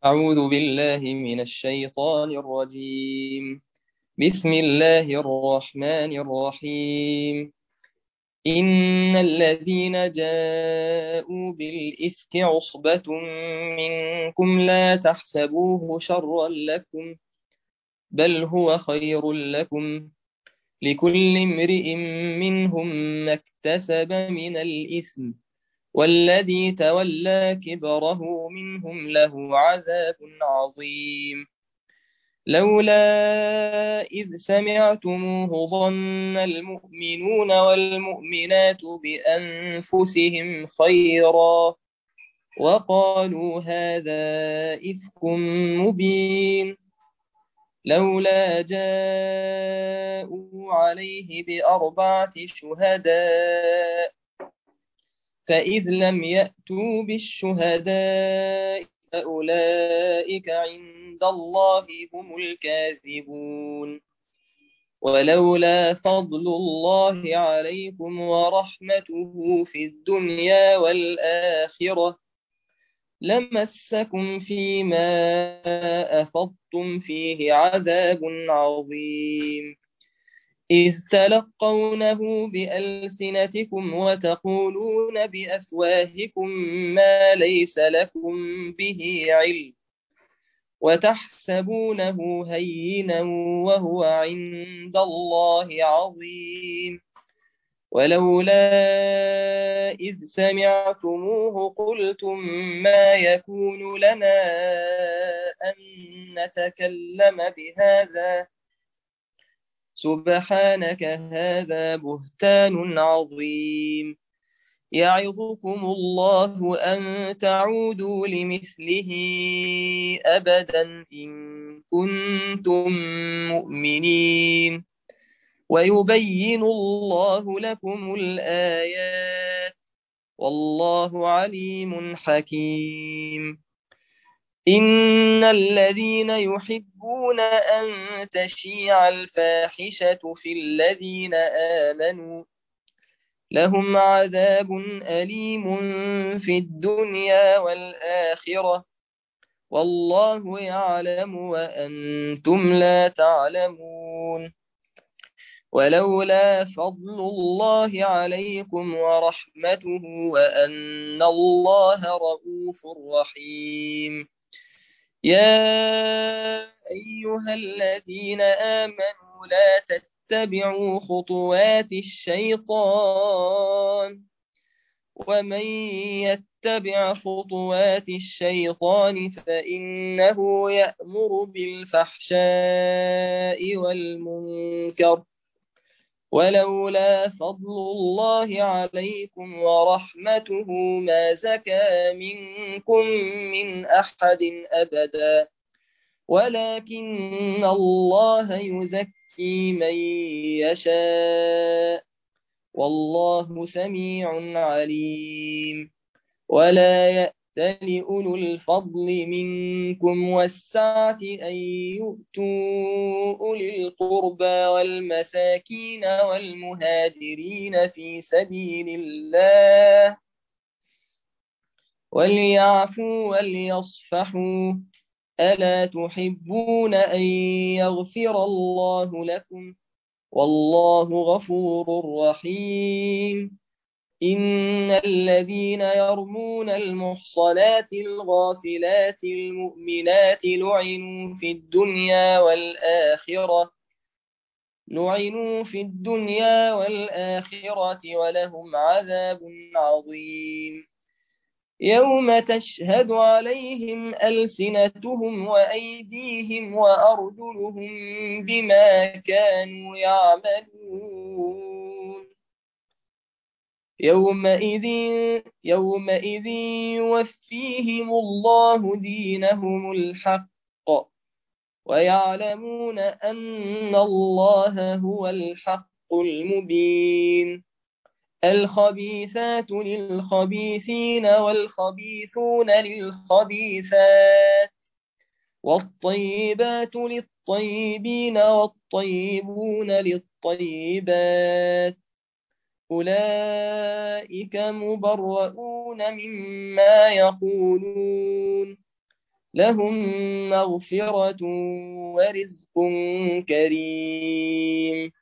أعوذ بالله من الشيطان الرجيم. بسم الله الرحمن الرحيم. إن الذين جاءوا بالإفك عصبة منكم لا تحسبوه شرا لكم، بل هو خير لكم. لكل امرئ منهم ما اكتسب من الإثم، والذي تولى كبره منهم له عذاب عظيم. لولا إذ سمعتموه ظن المؤمنون والمؤمنات بأنفسهم خيرا، وقالوا هذا إفك مبين. لولا جاءوا عليه بأربعة شهداء، فإذ لم يأتوا بالشهداء فأولئك عند الله هم الكاذبون. ولولا فضل الله عليكم ورحمته في الدنيا والآخرة لمسكم فيما أفضتم فيه عذاب عظيم، إذ تلقونه بألسنتكم وتقولون بأفواهكم ما ليس لكم به علم، وتحسبونه هينا وهو عند الله عظيم. ولولا إذ سمعتموه قلتم ما يكون لنا أن نتكلم بهذا، سبحانك هذا بهتان عظيم. يعظكم الله أن تعودوا لمثله أبدا إن كنتم مؤمنين، ويبين الله لكم الآيات، والله عليم حكيم. إن الذين يحبون أن تشيع الفاحشة في الذين آمنوا لهم عذاب أليم في الدنيا والآخرة، والله يعلم وأنتم لا تعلمون. ولولا فضل الله عليكم ورحمته وأن الله رؤوف رحيم. يا أيها الذين آمنوا لا تتبعوا خطوات الشيطان، ومن يتبع خطوات الشيطان فإنه يأمر بالفحشاء والمنكر. ولولا فضل الله عليكم ورحمته ما زكى منكم من أحد أبدا، ولكن الله يزكي من يشاء، والله سميع عليم. ولا يأتل أولو الفضل منكم والسعة أن يؤتوا أولي القربى والمساكين والمهاجرين في سبيل الله، وليعفوا وليصفحوا. ألا تحبون أن يغفر الله لكم؟ والله غفور رحيم. إن الذين يرمون المحصنات الغافلات المؤمنات لعنوا في الدنيا والآخرة ولهم عذاب عظيم. يوم تشهد عليهم ألسنتهم وأيديهم وأرجلهم بما كانوا يعملون. يومئذ يومئذ يوفيهم الله دينهم الحق، ويعلمون أن الله هو الحق المبين. الخبيثات للخبيثين والخبيثون للخبيثات، والطيبات للطيبين والطيبون للطيبات، أولئك مبرؤون مما يقولون، لهم مغفرة ورزق كريم.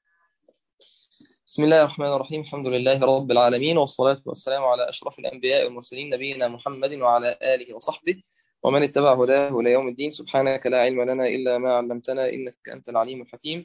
بسم الله الرحمن الرحيم. الحمد لله رب العالمين، والصلاة والسلام على أشرف الأنبياء والمرسلين، نبينا محمد وعلى آله وصحبه ومن اتبع هداه إلى يوم الدين. سبحانك لا علم لنا إلا ما علمتنا، إنك أنت العليم الحكيم.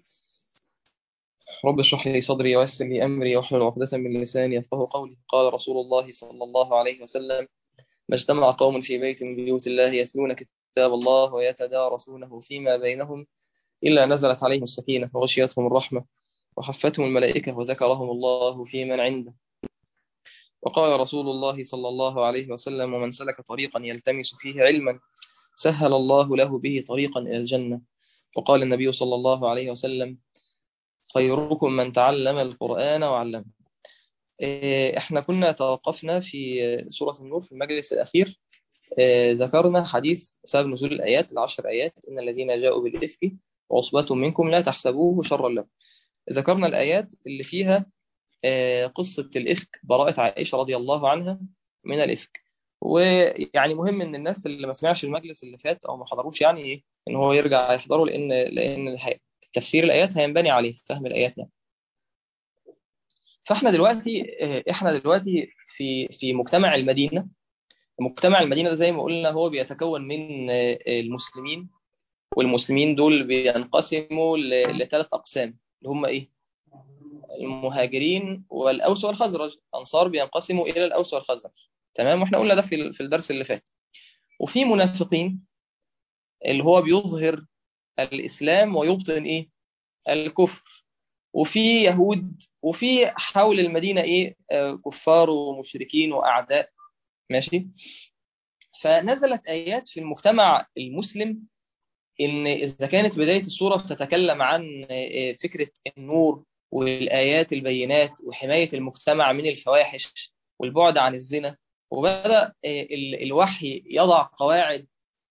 رب اشرح لي صدري ويسر لي أمري واحلل عقدة من لساني يفقهوا قولي. قال رسول الله صلى الله عليه وسلم: ما اجتمع قوم في بيت من بيوت الله يتلون كتاب الله ويتدارسونه فيما بينهم إلا نزلت عليهم السكينة وغشيتهم الرحمة وحفتهم الملائكة وذكرهم الله في من عنده. وقال رسول الله صلى الله عليه وسلم: ومن سلك طريقا يلتمس فيه علما سهل الله له به طريقا إلى الجنة. وقال النبي صلى الله عليه وسلم: خيركم من تعلم القرآن وعلمه. احنا كنا توقفنا في سورة النور في المجلس الأخير. ذكرنا حديث سبب نزول الآيات، العشر آيات: إن الذين جاءوا بالإفك وعصبة منكم لا تحسبوه شرا لكم. ذكرنا الآيات اللي فيها قصة الإفك، براءة عائشة رضي الله عنها من الإفك. ويعني مهم إن الناس اللي ما سمعش المجلس اللي فات أو ما حضروش يعني إيه إن هو يرجع يحضره، لأن تفسير الآيات هينبني عليه فهم الآيات يعني. فإحنا دلوقتي في مجتمع المدينة. مجتمع المدينة ده زي ما قلنا هو بيتكون من المسلمين، والمسلمين دول بينقسموا لثلاث أقسام اللي هم إيه؟ المهاجرين والأوس والخزرج. الأنصار بينقسموا إلى الأوس والخزرج، تمام؟ واحنا قلنا ده في الدرس اللي فات. وفي منافقين اللي هو بيظهر الإسلام ويبطن إيه؟ الكفر. وفي يهود، وفي حول المدينة إيه؟ كفار ومشركين وأعداء. ماشي. فنزلت آيات في المجتمع المسلم، إن إذا كانت بداية السورة بتتكلم عن فكرة النور والآيات البينات وحماية المجتمع من الفواحش والبعد عن الزنا، وبدأ الوحي يضع قواعد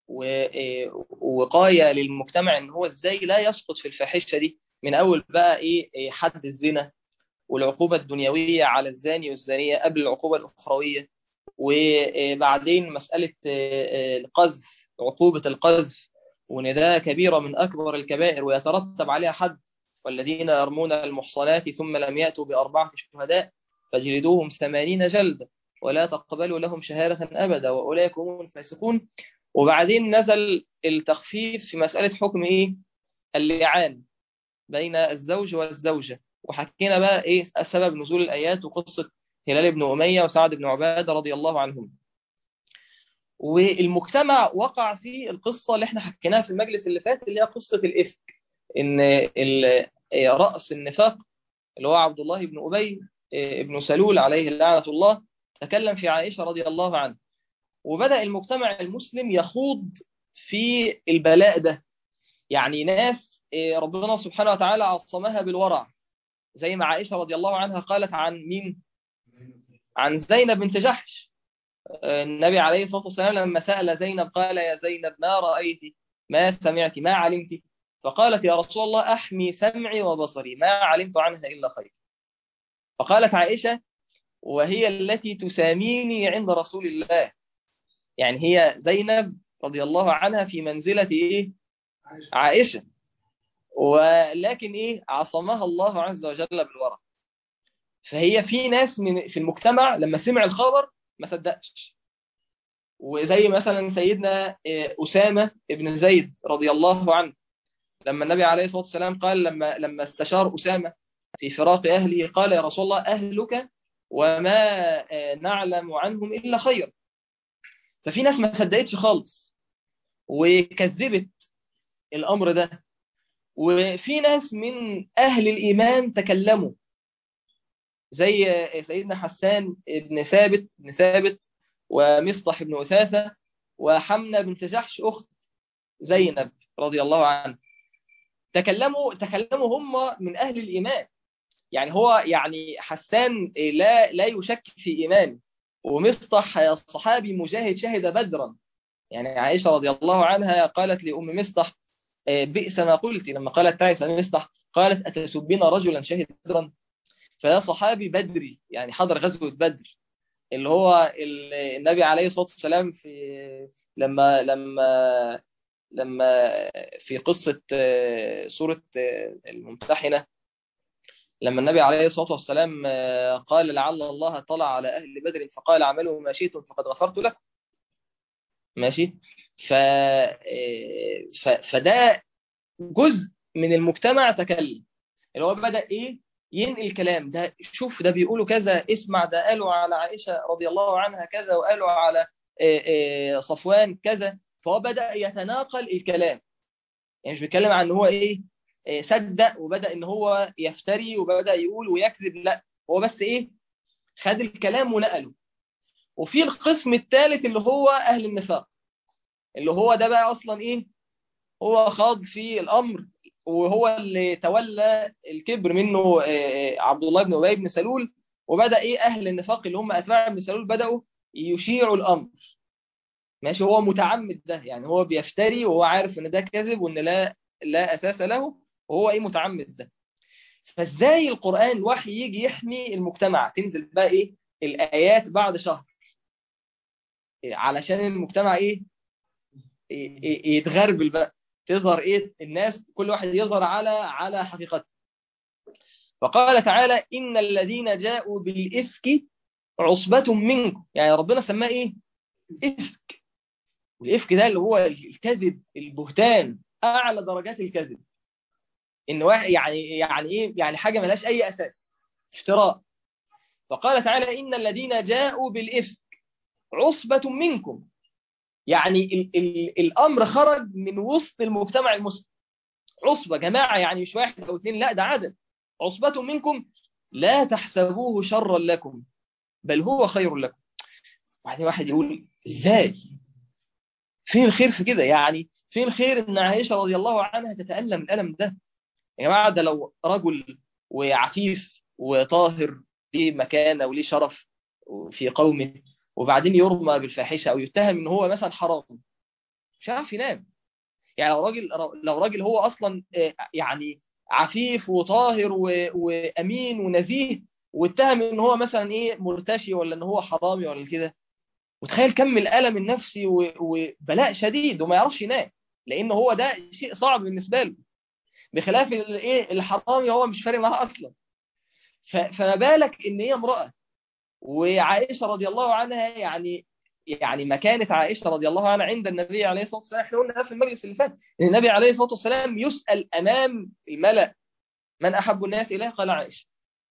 ووقاية للمجتمع إن هو إزاي لا يسقط في الفاحشة دي، من أول بقى حد الزنا والعقوبة الدنيوية على الزاني والزانية قبل العقوبة الأخروية. وبعدين مسألة القذف، عقوبة القذف، وإن ده كبيرة من أكبر الكبائر ويترتب عليها حد: والذين يرمون المحصنات ثم لم يأتوا بأربعة شهداء فجلدوهم 80 جلدة ولا تقبلوا لهم شهادة أبدا وأولئك هم الفاسقون. وبعدين نزل التخفيف في مسألة حكم اللعان بين الزوج والزوجة. وحكينا بقى سبب نزول الآيات وقصة هلال بن أمية وسعد بن عبادة رضي الله عنهم. والمجتمع وقع في القصة اللي احنا حكيناها في المجلس اللي فات، اللي هي قصة الإفك. إن رأس النفاق اللي هو عبد الله بن أبي بن سلول عليه لعنة الله تكلم في عائشة رضي الله عنها. وبدأ المجتمع المسلم يخوض في البلاء ده. يعني ناس ربنا سبحانه وتعالى عصمها بالورع، زي ما عائشة رضي الله عنها قالت عن مين؟ عن زينب بنت جحش. النبي عليه الصلاة والسلام لما سأل زينب قال: يا زينب ما رأيت، ما سمعت، ما علمت؟ فقالت: يا رسول الله أحمي سمعي وبصري، ما علمت عنها إلا خير. فقالت عائشة: وهي التي تساميني عند رسول الله. يعني هي زينب رضي الله عنها في منزلة عائشة، ولكن عصمها الله عز وجل بالورع. فهي في ناس في المجتمع لما سمع الخبر ما صدقش. وزي مثلا سيدنا أسامة ابن زيد رضي الله عنه، لما النبي عليه الصلاة والسلام قال لما استشار أسامة في فراق أهله قال: يا رسول الله أهلك وما نعلم عنهم إلا خير. ففي ناس ما صدقتش خالص وكذبت الأمر ده. وفي ناس من أهل الإيمان تكلموا، زي سيدنا حسان بن ثابت ومصطح بن أثاثة وحمنة بنت جحش أخت زينب رضي الله عنها. تكلموا هم من أهل الإيمان. يعني هو حسان لا يشك في إيمانه، ومصطح الصحابي مجاهد شهد بدرا. يعني عائشة رضي الله عنها قالت لأم مصطح: بئس ما قلت، لما قالت تعس مصطح قالت: أتسبين رجلا شهد بدرا؟ فده صحابي بدري، يعني حضر غزوة بدر، اللي هو النبي عليه الصلاة والسلام لما في قصة سورة الممتحنة، لما النبي عليه الصلاة والسلام قال لعل الله طلع على أهل بدر فقال اعملوا ما شئتم فقد غفرت لكم. ماشي. ف... فده جزء من المجتمع تكلم، اللي هو بدأ إيه ينقل كلام، ده شوف ده بيقولوا كذا، اسمع ده قالوا على عائشة رضي الله عنها كذا، وقالوا على صفوان كذا. فهو بدأ يتناقل الكلام، يعني مش بيتكلم عن ان هو ايه صدق وبدأ ان هو يفتري وبدأ يقول ويكذب، لا هو بس ايه خد الكلام ونقله. وفي القسم الثالث اللي هو اهل النفاق، اللي هو ده بقى اصلا ايه هو خاض في الامر، وهو اللي تولى الكبر منه عبد الله بن ابي بن سلول. وبدأ ايه اهل النفاق اللي هم اتباع ابن سلول بدأوا يشيعوا الامر. ماشي. هو متعمد ده، يعني هو بيفتري وهو عارف ان ده كذب وان لا اساس له، وهو ايه متعمد ده. فازاي القرآن الوحي يجي يحمي المجتمع، تنزل بقى ايه الآيات بعد شهر علشان المجتمع ايه يتغربل بقى، تظهر ايه الناس كل واحد يظهر على حقيقته. فقال تعالى إن الذين جاءوا بالإفك عصبة منكم، يعني ربنا سماه ايه إفك. والإفك ده اللي هو الكذب، البهتان، أعلى درجات الكذب. إن واحد يعني إيه يعني حاجة ملهاش أي أساس، افتراء. فقال تعالى إن الذين جاءوا بالإفك عصبة منكم، يعني ال الأمر خرج من وسط المجتمع المسلم. عصبة جماعة، يعني مش واحد أو اثنين، لا ده عدد. عصبة منكم لا تحسبوه شرا لكم بل هو خير لكم. يعني واحد يقول ازاي، فين الخير في كده؟ يعني فين الخير ان عائشة رضي الله عنها تتألم الألم ده؟ يا جماعة ده لو رجل وعفيف وطاهر ليه مكانة وليه شرف في قومه، وبعدين يرمى بالفاحشة أو يتهم إن هو مثلا حرام، مش عارف ينام. يعني لو راجل هو أصلا يعني عفيف وطاهر وأمين ونزيه، واتهم إن هو مثلا إيه مرتشي ولا إن هو حرامي ولا كده، وتخيل كم الألم النفسي وبلاء شديد، وما يعرفش ينام، لأن هو ده شيء صعب بالنسبة له. بخلاف الايه الحرامي هو مش فارق معاه اصلا. فما بالك ان هي امراه. وعائشه رضي الله عنها، يعني مكانه عائشه رضي الله عنها عند النبي عليه الصلاه والسلام، احنا قلنا في المجلس اللي فات ان النبي عليه الصلاه والسلام يسال امام الملأ من احب الناس اليه، قال عائشه.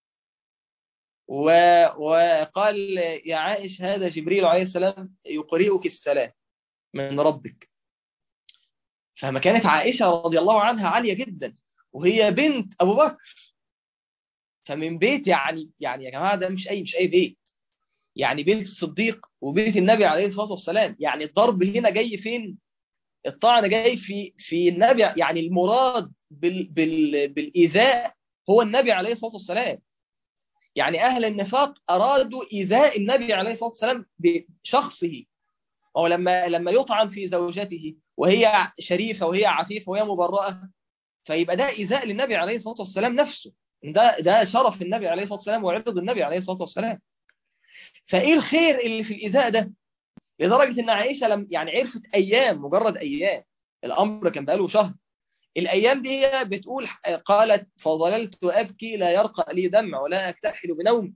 وقال يا عائشه هذا جبريل عليه السلام يقرئك السلام من ربك. فمكانه عائشه رضي الله عنها عاليه جدا، وهي بنت ابو بكر. فمن بيت يعني يا جماعه ده مش اي بيت، يعني بيت الصديق وبيت النبي عليه الصلاه والسلام. يعني الضرب هنا جاي فين؟ الطعن جاي في النبي، يعني المراد بالايذاء هو النبي عليه الصلاه والسلام. يعني اهل النفاق ارادوا ايذاء النبي عليه الصلاه والسلام بشخصه. او لما يطعن في زوجته وهي شريفه وهي عفيفه وهي مبرأه، فيبقى ده ايذاء للنبي عليه الصلاه والسلام نفسه. ده شرف النبي عليه الصلاه والسلام وعرض النبي عليه الصلاه والسلام. فايه الخير اللي في الايذاء ده؟ لدرجه ان عائشه يعني عرفت ايام، مجرد ايام، الامر كان بقاله شهر. الايام دي هي بتقول قالت فظللت ابكي لا يرقى لي دمع ولا اكتحل بنوم،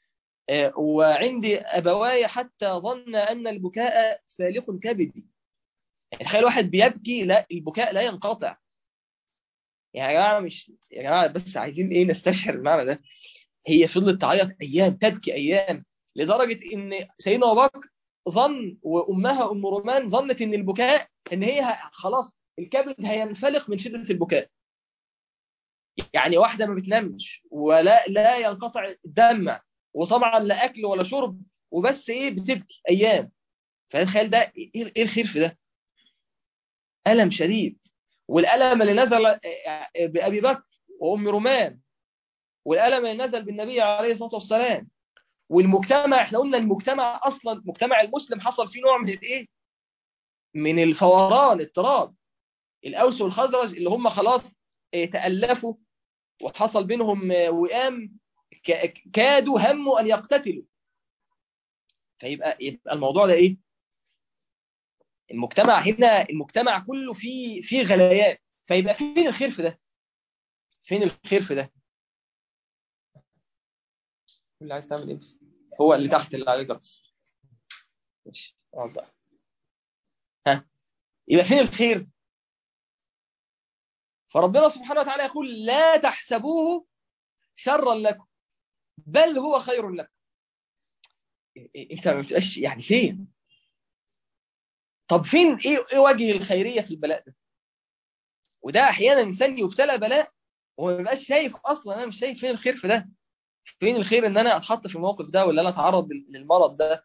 وعندي ابواي حتى ظن ان البكاء سالق كبدي. يعني تخيل واحد بيبكي، لا البكاء لا ينقطع. يعني يا جماعه مش يا جماعه بس عايزين ايه نستشعر المعنى ده. هي فضلت تعيط ايام، تبكي ايام، لدرجه ان سيدنا ابو بكر ظن، وامها ام رومان ظنت ان البكاء ان هي خلاص الكبد هينفلق من شده البكاء. يعني واحده ما بتنامش ولا ينقطع الدمع، وطبعا لا اكل ولا شرب، وبس ايه بتبكي ايام. فتخيل ده ايه الخير في ده؟ الم شديد. والالم اللي نزل بابي بكر وام رومان، والالم اللي نزل بالنبي عليه الصلاه والسلام. والمجتمع، احنا قلنا المجتمع اصلا، المجتمع المسلم حصل فيه نوع من الايه، من الفوران، اضطراب. الاوس والخزرج اللي هم خلاص تالفوا وحصل بينهم وئام، كادوا هموا ان يقتتلوا. فيبقى الموضوع ده ايه؟ المجتمع هنا، المجتمع كله فيه غليان، فيبقى فين الخير في ده؟ فين الخير في ده؟ اللي عايز تعمل ايه بس؟ هو اللي تحت اللي عليه جرس. ماشي واضح. ها، يبقى فين الخير؟ فربنا سبحانه وتعالى يقول لا تحسبوه شرا لكم بل هو خير لكم. انت ما بتبقاش يعني فين؟ طب فين ايه وجه الخيريه في البلاء ده؟ وده احيانا انسان يبتلى بلاء وما بيبقاش شايف اصلا، انا مش شايف فين الخير في ده. فين الخير ان انا اتحط في الموقف ده، ولا انا اتعرض للمرض ده،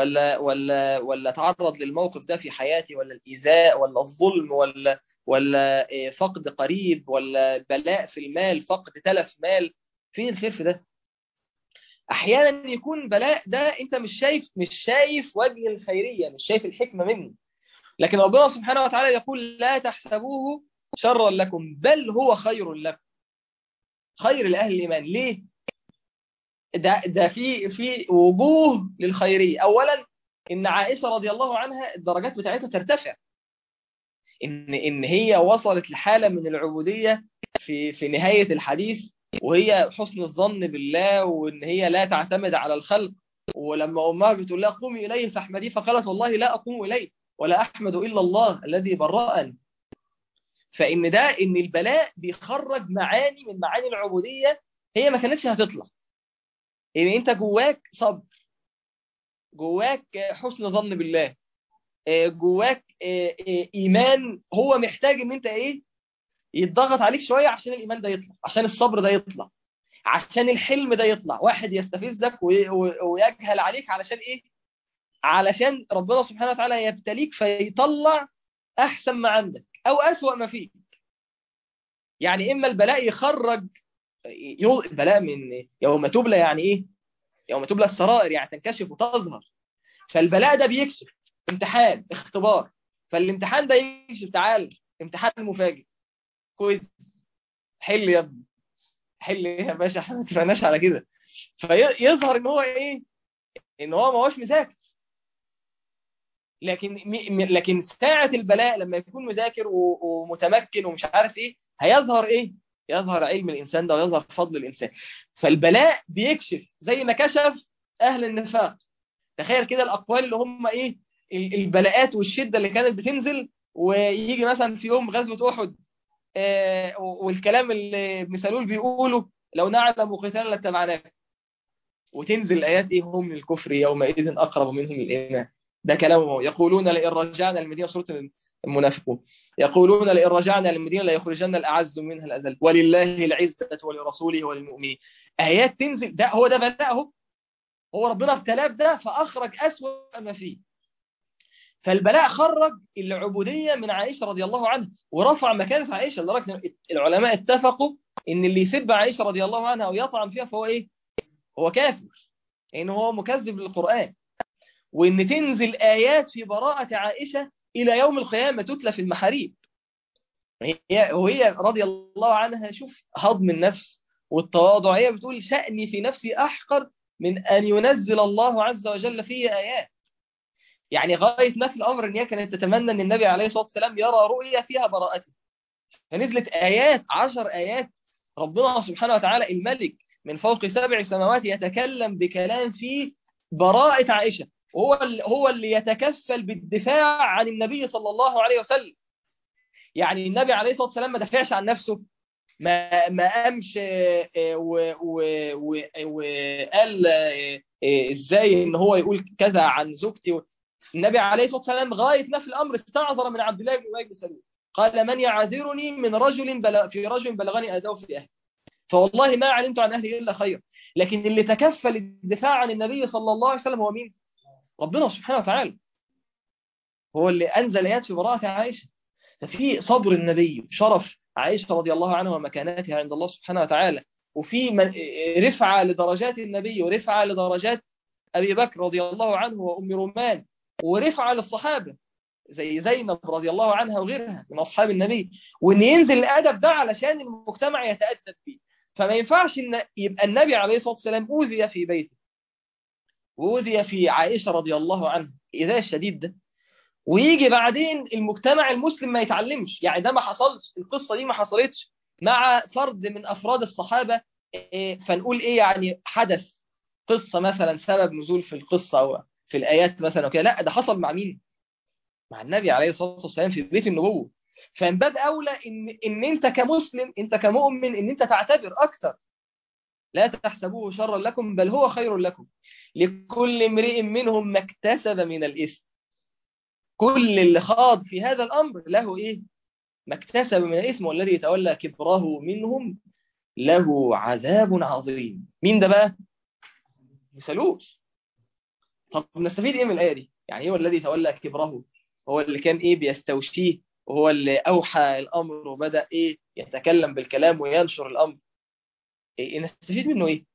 ولا اتعرض للموقف ده في حياتي، ولا الايذاء، ولا الظلم، ولا فقد قريب، ولا بلاء في المال، فقد تلف مال. فين الخير في ده؟ احيانا يكون بلاء ده انت مش شايف وجه الخيريه، مش شايف الحكمه منه. لكن ربنا سبحانه وتعالى يقول لا تحسبوه شرا لكم بل هو خير لكم. خير لاهل الايمان ليه؟ ده في وجوه للخيريه. اولا ان عائشه رضي الله عنها الدرجات بتاعتها ترتفع، ان هي وصلت لحاله من العبوديه في نهايه الحديث، وهي حسن الظن بالله، وان هي لا تعتمد على الخلق. ولما امها بتقول لها قومي اليه فاحمديه، فقالت والله لا اقوم اليه ولا احمد الا الله الذي برأني. فان ده ان البلاء بيخرج معاني من معاني العبوديه هي ما كانتش هتطلع. ان انت جواك صبر، جواك حسن ظن بالله، جواك ايمان هو محتاج ان انت ايه، يتضغط عليك شويه عشان الايمان ده يطلع، عشان الصبر ده يطلع، عشان الحلم ده يطلع. واحد يستفزك ويجهل عليك علشان ايه؟ علشان ربنا سبحانه وتعالى يبتليك فيطلع احسن ما عندك او اسوأ ما فيك. يعني اما البلاء يخرج، البلاء من يوم تبلى يعني ايه؟ يوم تبلى السرائر يعني تنكشف وتظهر. فالبلاء ده بيكشف، امتحان اختبار. فالامتحان ده يكشف، تعال امتحان مفاجئ، كويس، حل يا ابني، حل ايه يا باشا، احنا ما اتفقناش على كده. فيظهر ان هو ايه؟ ان هو ما هوش مذاكر. لكن ساعة البلاء لما يكون مذاكر ومتمكن ومش عارف ايه، هيظهر ايه؟ يظهر علم الانسان ده ويظهر فضل الانسان. فالبلاء بيكشف زي ما كشف اهل النفاق. تخيل كده الاقوال اللي هم ايه، البلاءات والشدة اللي كانت بتنزل، ويجي مثلا في يوم غزوة احد والكلام اللي ابن سلول بيقوله لو نعلم قتالا لاتبعناك، وتنزل الايات ايه، هم للكفر يومئذ اقرب منهم الايمان. ده كلامه. يقولون لئن رجعنا للمدينه، سوره المنافقون، يقولون لئن رجعنا للمدينه ليخرجن الاعز منها الاذل ولله العزه ولرسوله وللمؤمنين. ايات تنزل، ده هو ده بلاءه، هو ربنا ابتلاه بده فاخرج اسوأ ما فيه. فالبلاء خرج العبوديه من عائشه رضي الله عنها ورفع مكانه عائشه، لدرجه العلماء اتفقوا ان اللي يسب عائشه رضي الله عنها او يطعن فيها فهو ايه؟ هو كافر، لأنه هو مكذب للقرآن. وإن تنزل آيات في براءة عائشة إلى يوم القيامة تتلى في المحاريب. وهي رضي الله عنها، شوف هضم النفس والتواضع، هي بتقول شأني في نفسي أحقر من أن ينزل الله عز وجل في آيات. يعني غاية ما في الأمر أن هي كانت تتمنى أن النبي عليه الصلاة والسلام يرى رؤية فيها براءته. فنزلت آيات، 10 آيات. ربنا سبحانه وتعالى الملك من فوق 7 سماوات يتكلم بكلام فيه براءة عائشة، هو اللي يتكفل بالدفاع عن النبي صلى الله عليه وسلم. يعني النبي عليه الصلاة والسلام ما دافعش عن نفسه، ما قامش وقال ازاي ان هو يقول كذا عن زوجتي. النبي عليه الصلاة والسلام غاية ما في الأمر استعذر من عبد الله بن أبي بن سلول، قال من يعذرني من في رجل بلغني أذاه في أهلي، فوالله ما علمت عن أهلي إلا خير. لكن اللي تكفل الدفاع عن النبي صلى الله عليه وسلم هو مين؟ ربنا سبحانه وتعالى، هو اللي أنزل آيات في براءة عائشة. ففي صبر النبي، شرف عائشة رضي الله عنها ومكانتها عند الله سبحانه وتعالى، وفي رفعة لدرجات النبي ورفعة لدرجات أبي بكر رضي الله عنه وأم رومان، ورفعة للصحابة زي زينب رضي الله عنها وغيرها من أصحاب النبي. وإن ينزل الأدب ده علشان المجتمع يتأدب فيه. فما ينفعش إن يبقى النبي عليه الصلاة والسلام أوذي في بيته وأوذي في عائشة رضي الله عنها إيذاء الشديد ده، ويجي بعدين المجتمع المسلم ما يتعلمش. يعني ده ما حصلش، القصة دي ما حصلتش مع فرد من أفراد الصحابة. فنقول إيه يعني حدث قصة مثلا سبب نزول في القصة أو في الآيات مثلا وكده، لا ده حصل مع مين؟ مع النبي عليه الصلاة والسلام في بيت النبوة. فمن باب أولى إن أنت كمسلم، أنت كمؤمن، إن أنت تعتبر أكتر. لا تحسبوه شرا لكم بل هو خير لكم، لكل امرئ منهم ما اكتسب من الإثم. كل اللي خاض في هذا الأمر له إيه؟ ما اكتسب من الإثم، والذي يتولى كبره منهم له عذاب عظيم. مين ده بقى؟ سلوك. طب نستفيد إيه من الآية دي؟ يعني إيه والذي يتولى كبره؟ هو اللي كان إيه بيستوشيه، وهو اللي أوحى الأمر وبدأ إيه يتكلم بالكلام وينشر الأمر. إيه نستفيد منه إيه؟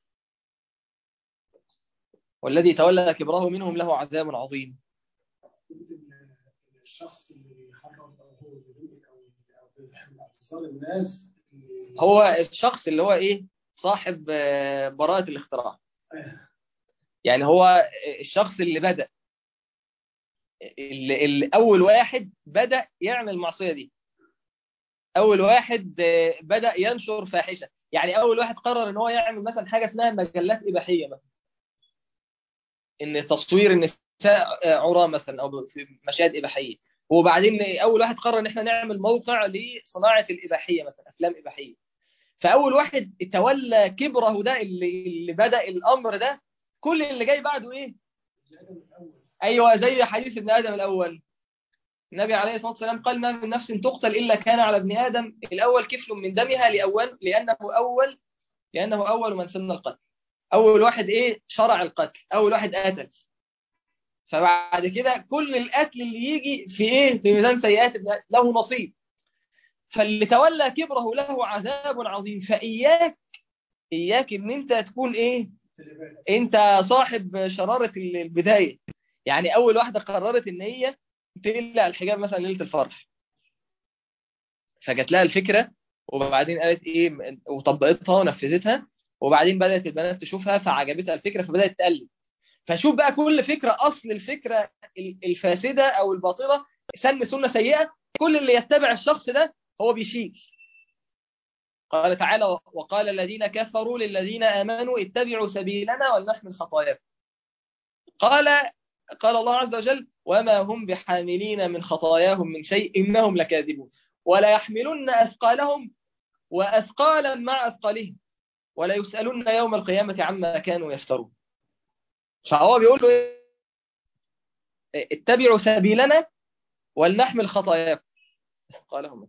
والذي يتولى كبره منهم له عذاب عظيم. الشخص اللي يحرم او هو يريد او اعتصام الناس هو الشخص اللي هو ايه صاحب براءة الاختراع. يعني هو الشخص اللي بدأ، اللي اول واحد بدأ يعمل المعصية دي، اول واحد بدأ ينشر فاحشة. يعني اول واحد قرر ان هو يعمل مثلا حاجة اسمها مجلات إباحية مثلا، ان تصوير النساء عراة مثلا او في مشاهد إباحية. وبعدين اول واحد قرر ان احنا نعمل موقع لصناعة الإباحية مثلا، افلام إباحية. فاول واحد تولى كبره ده، اللي بدأ الامر ده، كل اللي جاي بعده ايه؟ ايوه زي حديث ابن ادم الاول. النبي عليه الصلاه والسلام قال ما من نفس تقتل الا كان على ابن ادم الاول كفل من دمها لاول، لانه اول من سن القتل. اول واحد ايه شرع القتل، اول واحد قتل. فبعد كده كل القتل اللي يجي في ايه في ميزان سيئات ابن آدم له نصيب. فاللي تولى كبره له عذاب عظيم. اياك ان انت تكون ايه، انت صاحب شرارة البداية. يعني اول واحدة قررت ان هي تقلع الحجاب مثلا ليلة الفرح، فجت لها الفكرة، وبعدين قالت ايه وطبقتها ونفذتها، وبعدين بدأت البنات تشوفها فعجبتها الفكرة فبدأت تقلد. فشوف بقى كل فكرة، اصل الفكرة الفاسدة او الباطلة سنة سيئة، كل اللي يتبع الشخص ده هو بيشيل. قال تعالى وقال الذين كفروا للذين آمنوا اتبعوا سبيلنا ولنحمل خطاياكم. قال الله عز وجل وما هم بحاملين من خطاياهم من شيء إنهم لكاذبون ولا يحملن أثقالهم وأثقالا مع أثقالهم ولا يسألن يوم القيامة عما كانوا يفترون. فهو بيقول له اتبعوا سبيلنا ولنحمل خطاياكم. قال هم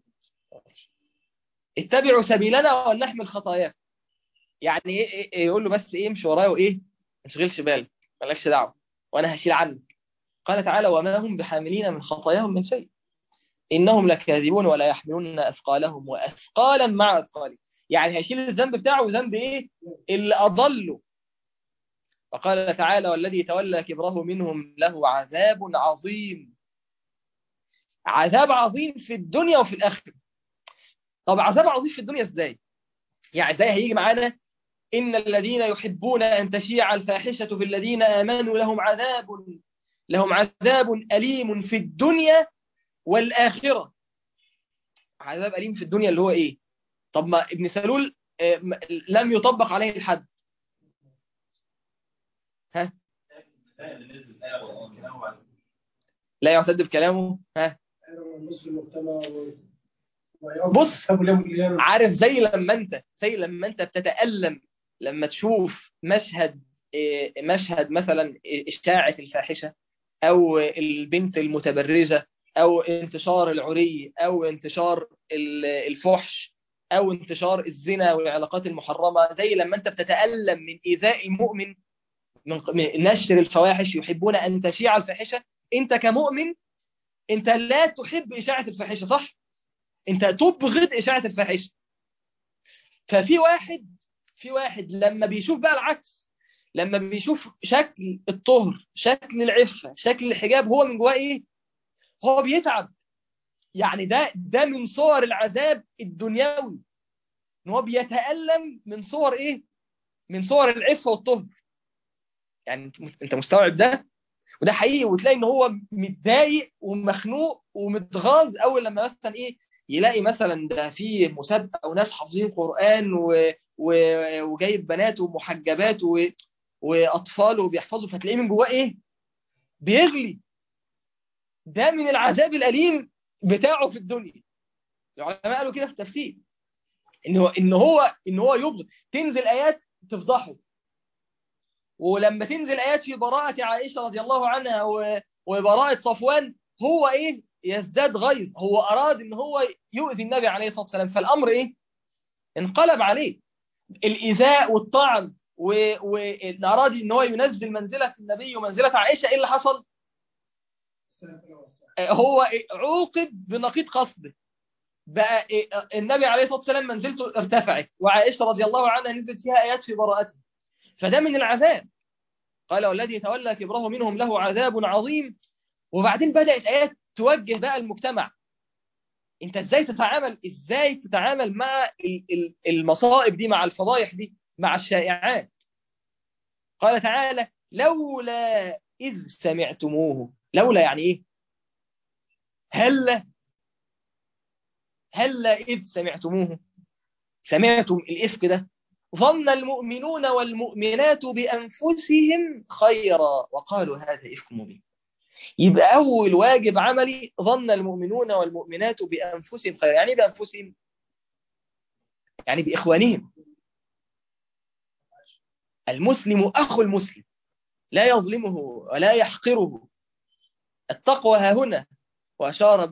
اتبعوا سبيلنا ولنحمل خطاياكم. يعني إيه يقول له بس ايه امشي ورايا وايه ما تشغلش بالك، مالكش دعوه وانا هشيل عنك. قال تعالى وما هم بحاملين من خطاياهم من شيء إنهم لكاذبون ولا يحملون أثقالهم وأثقالا مع أثقالهم. يعني هيشيل الذنب بتاعه وذنب إيه اللي أضله. فقال تعالى والذي تولى كبره منهم له عذاب عظيم. عذاب عظيم في الدنيا وفي الآخرة. طب عذاب عظيم في الدنيا إزاي؟ يعني إزاي هيجي معانا إن الذين يحبون أن تشيع الفاحشة في الذين آمنوا لهم عذاب أليم في الدنيا والآخرة. عذاب أليم في الدنيا اللي هو إيه؟ طب ما ابن سلول لم يطبق عليه الحد. ها لا يعتد بكلامه. ها بص عارف زي لما انت بتتألم لما تشوف مشهد مثلا إشاعة الفاحشة أو البنت المتبرجة أو انتشار العري أو انتشار الفحش أو انتشار الزنا والعلاقات المحرمة. زي لما أنت بتتألم من إيذاء المؤمن، من نشر الفواحش، يحبون أن تشيع الفاحشة. أنت كمؤمن أنت لا تحب إشاعة الفاحشة، صح؟ أنت تبغض إشاعة الفاحشة. في واحد لما بيشوف بقى العكس، لما بيشوف شكل الطهر، شكل العفة، شكل الحجاب، هو من جواه إيه؟ هو بيتعب. يعني ده من صور العذاب الدنيوي، ان هو بيتألم من صور ايه؟ من صور العفة والطهر. يعني انت مستوعب ده؟ وده حقيقي. وتلاقي ان هو متضايق ومخنوق ومتغاظ اول لما مثلا ايه يلاقي مثلا ده في مسابقه وناس حافظين قران وجايب بنات ومحجبات واطفال وبيحفظوا، فتلاقيه من جواه ايه بيغلي. ده من العذاب الاليم بتاعه في الدنيا. العلماء قالوا كده في التفسير ان هو يبغض. تنزل ايات تفضحه، ولما تنزل آيات في براءة عائشة رضي الله عنها وبراءة صفوان هو إيه يزداد غيظ. هو أراد إن هو يؤذي النبي عليه الصلاة والسلام، فالأمر إيه انقلب عليه الإيذاء والطعن، وإن أراد إن هو ينزل منزلة النبي ومنزلة عائشة. إيه اللي حصل؟ هو عوقب بنقيض قصده. بقى النبي عليه الصلاة والسلام منزلته ارتفعت، وعائشة رضي الله عنها نزلت فيها آيات في براءته. فده من العذاب. قال والذي تولى كبره منهم له عذاب عظيم. وبعدين بدأت آيات توجه بقى المجتمع، انت ازاي تتعامل مع المصائب دي، مع الفضايح دي، مع الشائعات. قال تعالى لولا إذ سمعتموه. لولا يعني ايه؟ هلا إذ سمعتموه، سمعتم الإفك ده، ظن المؤمنون والمؤمنات بأنفسهم خيرا وقالوا هذا إفك مبين. يبقى أول واجب عملي ظن المؤمنون والمؤمنات بأنفسهم خيرا. يعني بأنفسهم يعني بإخوانهم. المسلم أخو المسلم لا يظلمه ولا يحقره. التقوى ها هنا، وأشار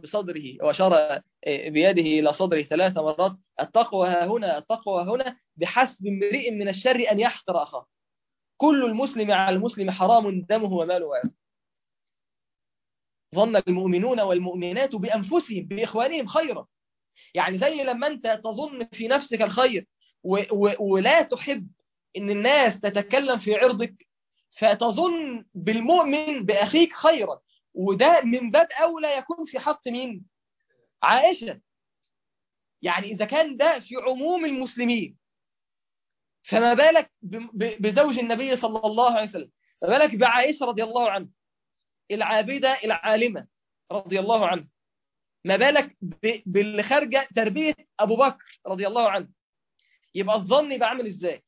بيده إلى صدره 3 مرات. التقوى ها هنا، التقوى هنا، بحسب امرئ من الشر أن يحقر أخاه. كل المسلم على المسلم حرام دمه وماله وعرضه. ظن المؤمنون والمؤمنات بأنفسهم بإخوانهم خيرا. يعني زي لما أنت تظن في نفسك الخير ولا تحب إن الناس تتكلم في عرضك، فتظن بالمؤمن بأخيك خيرا. وده من باب أولى يكون في حق مين؟ عائشة. يعني إذا كان ده في عموم المسلمين، فما بالك بزوج النبي صلى الله عليه وسلم؟ ما بالك بعائشة رضي الله عنها العابدة العالمة رضي الله عنها؟ ما بالك باللي خارجة تربية أبو بكر رضي الله عنه؟ يبقى الظن يبقى عامل إزاي؟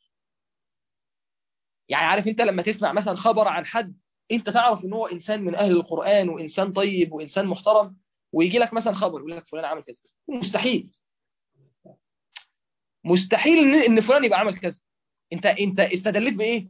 يعني عارف أنت لما تسمع مثلا خبر عن حد أنت تعرف إن هو إنسان من أهل القرآن وإنسان طيب وإنسان محترم، ويجي لك مثلا خبر يقول لك فلان عمل كذا، مستحيل إن فلان يبقى عمل كذا. أنت استدلت بإيه؟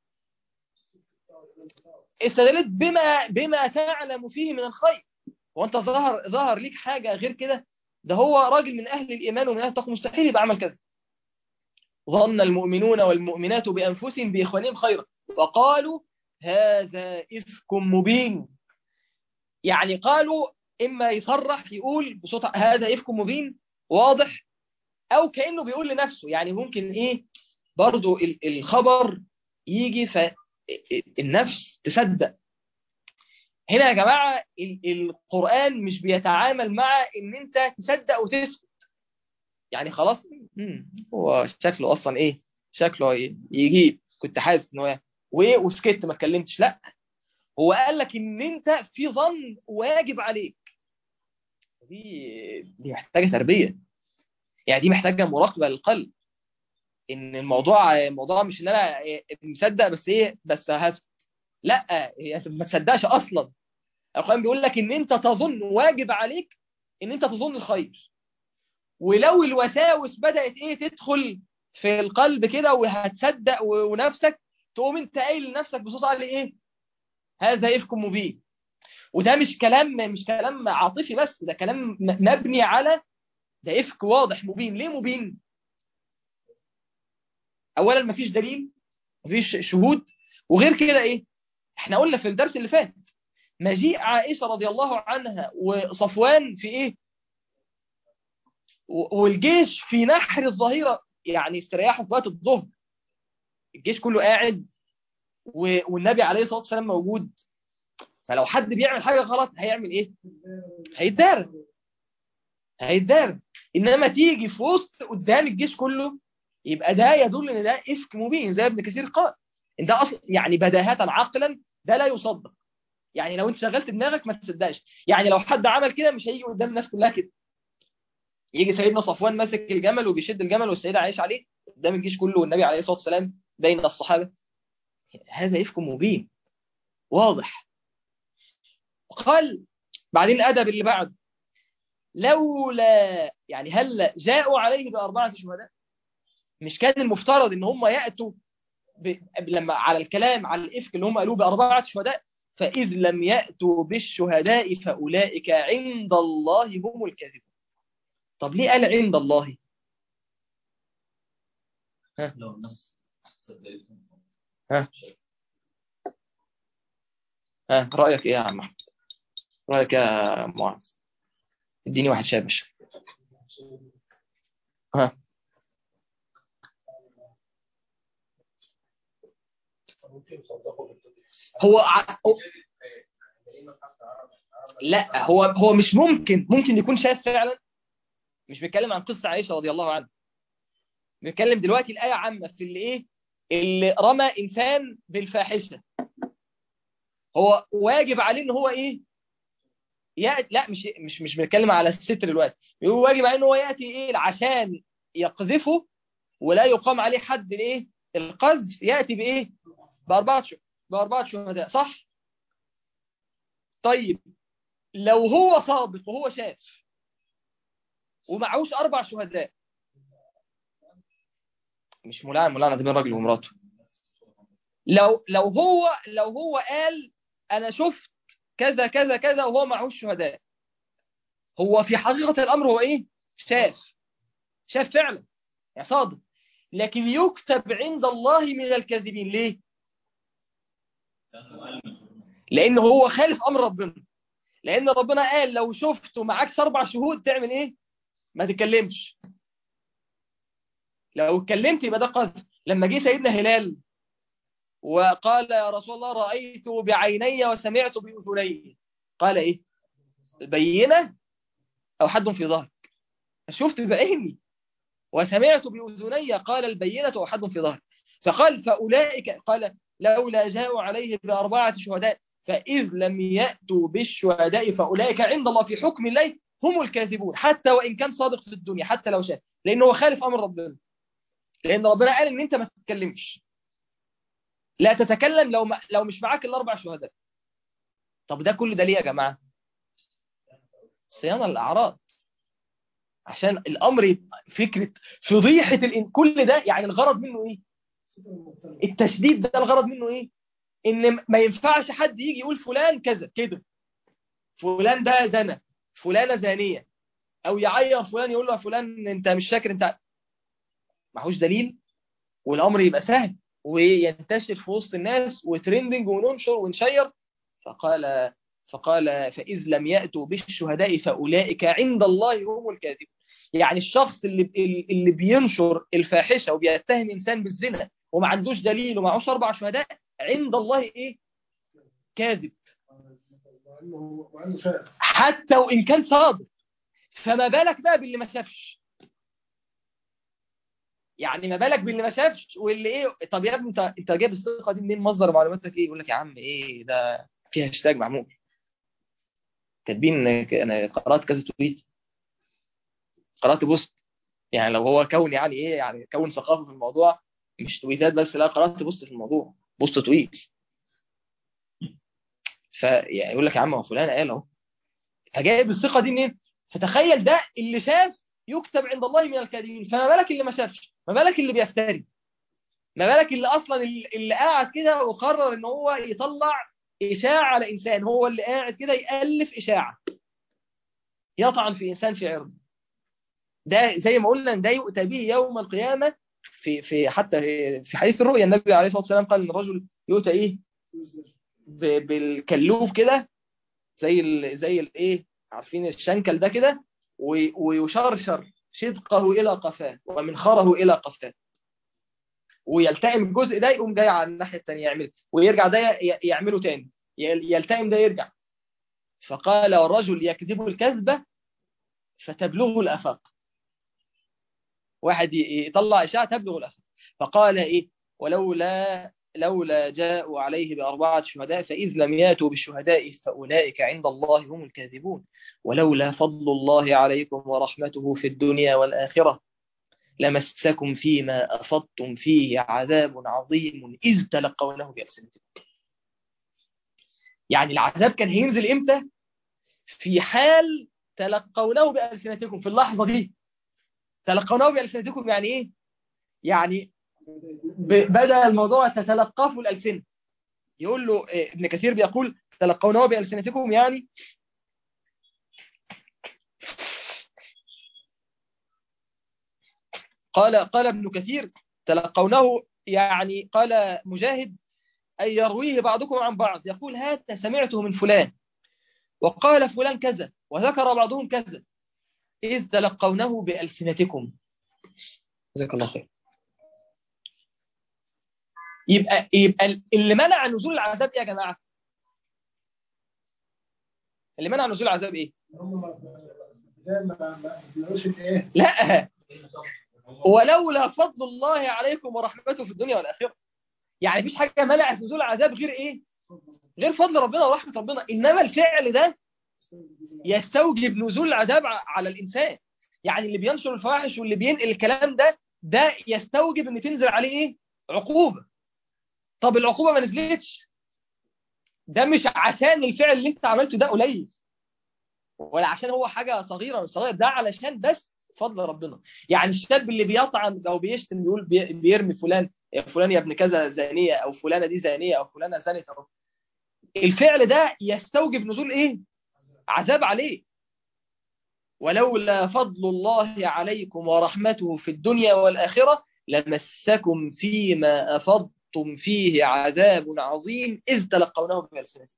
استدلت بما تعلم فيه من الخير. وأنت ظهر ليك حاجة غير كده؟ ده هو راجل من أهل الإيمان ومن أهل التقوى، مستحيل يبقى عمل كذا. ظن المؤمنون والمؤمنات بأنفسهم بإخوانهم خيرا وقالوا هذا إفك مبين. يعني قالوا إما يصرح يقول بصوت هذا إفك مبين واضح، أو كأنه بيقول لنفسه. يعني ممكن إيه برضو الخبر يجي فالنفس تصدق. هنا يا جماعة القرآن مش بيتعامل مع إن أنت تصدق وتسكت. يعني خلاص هو شكله أصلا إيه، شكله إيه يجيب، كنت حاسس إنه إيه وإيه وسكت ما اتكلمتش. لا، هو قال لك إن أنت في ظن واجب عليك. دي محتاجة تربية. يعني دي محتاجة مراقبة للقلب. إن الموضوع مش إن أنا مصدق بس هسكت. لا، هي ما تصدقش أصلا. القرآن بيقول لك إن أنت تظن، واجب عليك إن أنت تظن الخير. ولو الوساوس بدأت تدخل في القلب كده وهتصدق ونفسك تقوم انت قايل لنفسك بصوت عالي هذا إفك مبين. وده مش كلام عاطفي بس، ده كلام مبني على ده إفك واضح مبين. ليه مبين؟ اولا مفيش دليل، مفيش شهود. وغير كده احنا قلنا في الدرس اللي فات مجيء عائشة رضي الله عنها وصفوان في والجيش في نحر الظهيرة، يعني استريحوا في وقت الظهر، الجيش كله قاعد والنبي عليه الصلاة والسلام موجود. فلو حد بيعمل حاجة غلط هيعمل هيتدار. إنما تيجي في وسط قدام الجيش كله، يبقى ده يدل إن ده إفك مبين زي ابن كثير قال. إن ده أصلا يعني بداهة عقلا ده لا يصدق. يعني لو انت شغلت دماغك ما تصدقش. يعني لو حد عمل كده مش هيجي قدام الناس كلها كده. يجي سيدنا صفوان ماسك الجمل وبيشد الجمل والسيدة عائشة عليه قدام الجيش كله والنبي عليه الصلاة والسلام بين الصحابة. هذا إفك مبين واضح. قال بعدين الأدب اللي بعد لولا يعني هل جاءوا عليه بأربعة شهداء؟ مش كان المفترض ان هم يأتوا لما على الكلام على الإفك اللي هم قالوه بأربعة شهداء؟ فإذ لم يأتوا بالشهداء فأولئك عند الله هم الكاذبون. طب ليه قال عند الله؟ ها لو النص ها ها رأيك ايه يا عم احمد؟ رأيك يا معاذ؟ اديني واحد شابش. ها هو لا هو مش ممكن يكون شاف فعلا. مش بيتكلم عن قصة عائشة رضي الله عنها. بيتكلم دلوقتي الآية عامة في اللي ايه اللي رمى إنسان بالفاحشة. هو واجب عليه ان هو ايه لا مش بنتكلم على الستر دلوقتي. هو واجب عليه ان هو ياتي ايه عشان يقذفه ولا يقام عليه حد الايه القذف. ياتي بايه باربعه شهداء صح. طيب لو هو صادق وهو شاف ومعهوش 4 شهداء مش ملعنة دي بين راجل ومراته. لو هو قال انا شفت كذا كذا كذا وهو معهوش شهداء، هو في حقيقة الامر هو ايه شاف فعلا يعني صادق، لكن يكتب عند الله من الكاذبين. ليه؟ لأنه هو خالف أمر ربنا. لأن ربنا قال لو شفت معاك 4 شهود تعمل إيه؟ ما تتكلمش. لو اتكلمت يبقى ده قذف. لما جه سيدنا هلال وقال يا رسول الله رأيت بعيني وسمعت بأذني، قال إيه؟ البينة أو حد في ظهرك. شفت بعيني وسمعت بأذني، قال البينة أو حد في ظهرك. فقال فأولئك قال لولا جاءوا عليه بأربعة شهداء فإذ لم يأتوا بالشهداء فأولئك عند الله في حكم الله هم الكاذبون. حتى وإن كان صادق في الدنيا حتى لو شاف، لأنه هو خالف أمر ربنا. لأن ربنا قال إن أنت ما تتكلمش، لا تتكلم لو مش معاك ال4 شهداء. طب ده كل ده ليه يا جماعة؟ صيانة الأعراض، عشان الأمر فكرة فضيحة كل ده. يعني الغرض منه إيه؟ التشديد ده الغرض منه إيه؟ إن ما ينفعش حد يجي يقول فلان كذا كده، فلان ده زنا، فلانة زانية، أو يعير فلان يقول له فلان أنت مش فاكر أنت معهوش دليل، والأمر يبقى سهل وينتشر في وسط الناس وترندنج وننشر ونشير. فقال فإذ لم يأتوا بالشهداء فأولئك عند الله هم الكاذبون. يعني الشخص اللي بينشر الفاحشة وبيتهم إنسان بالزنا وما عندوش دليل ومعهوش 4 شهداء عند الله إيه؟ كاذب. حتى وإن كان صادق. فما بالك بقى باللي ما شافش؟ يعني ما بالك باللي ما شافش واللي ايه. طب يا ابني انت جايب الثقه دي منين؟ مصدر معلوماتك ايه؟ يقول لك يا عم ايه ده فيها هاشتاج معمول كاتبين. انا قرات كذا تويت، قرات بوست. يعني لو هو كون يعني ايه يعني كون ثقافه في الموضوع مش تويتات بس، لا قرات بوست في الموضوع، بوست تويت. فيعني يقول لك يا عم هو فلان قال اهو. فجايب الثقه دي منين؟ فتخيل ده اللي شاف يكتب عند الله من الكاذبين، فما بالك اللي ما شافش؟ ما بالك اللي بيفتري؟ ما بالك اللي اصلا اللي قاعد كده وقرر ان هو يطلع اشاعه على انسان؟ هو اللي قاعد كده يالف اشاعه يطعن في انسان في عرضه. ده زي ما قلنا ده يؤتى به يوم القيامه. في حتى في حديث الرؤيا النبي عليه الصلاه والسلام قال ان الرجل يؤتى ايه بالكلوف كده زي الايه عارفين الشنكل ده كده، ويشرشر شدقه الى قفاه ومنخره الى قفاه، ويلتئم الجزء ده يقوم جاي على الناحيه الثانيه يعمل، ويرجع ده يعمله تاني، يلتئم ده يرجع. فقال والرجل يكذب الكذبه فتبلغه الافاق. واحد يطلع اشاعه تبلغ الافاق. فقال ايه ولولا لولا جاءوا عليه ب4 شهداء فإذ لم ياتوا بالشهداء فأولئك عند الله هم الكاذبون ولولا فضل الله عليكم ورحمته في الدنيا والآخرة لمسكم فيما أفضتم فيه عذاب عظيم إذ تلقونه بألسنتكم. يعني العذاب كان هينزل إمتى؟ في حال تلقونه بألسنتكم، في اللحظة دي. تلقونه بألسنتكم يعني إيه؟ يعني بدأ الموضوع تتلقفوا الألسنة. يقول له ابن كثير بيقول تلقونه بألسنتكم، يعني قال ابن كثير تلقونه، يعني قال مجاهد أن يرويه بعضكم عن بعض، يقول هذا سمعته من فلان وقال فلان كذا وذكر بعضهم كذا إذ تلقونه بألسنتكم. جزاك الله خير. يبقى اللي منع نزول العذاب ايه يا جماعه؟ اللي منع نزول العذاب ايه؟ لا، ولولا فضل الله عليكم ورحمته في الدنيا والاخره. يعني مفيش حاجه منعت نزول العذاب غير ايه؟ غير فضل ربنا ورحمه ربنا. انما الفعل ده يستوجب نزول العذاب على الانسان. يعني اللي بينشر الفواحش واللي بينقل الكلام ده يستوجب ان تنزل عليه ايه؟ عقوبه. طب العقوبه ما نزلتش، ده مش عشان الفعل اللي انت عملته ده قليل، ولا عشان هو حاجه صغيره من صغير، ده علشان بس فضل ربنا. يعني الشاب اللي بيطعن او بيشتم بيقول بيرمي فلان يا ابن كذا زانيه، او فلانه دي زانيه، او فلانه زانت، او الفعل ده يستوجب نزول ايه؟ عذاب عليه. ولولا فضل الله عليكم ورحمته في الدنيا والآخرة لمسكم فيما أفضتم فيه عذاب عظيم إذ تلقونه بألسنتكم.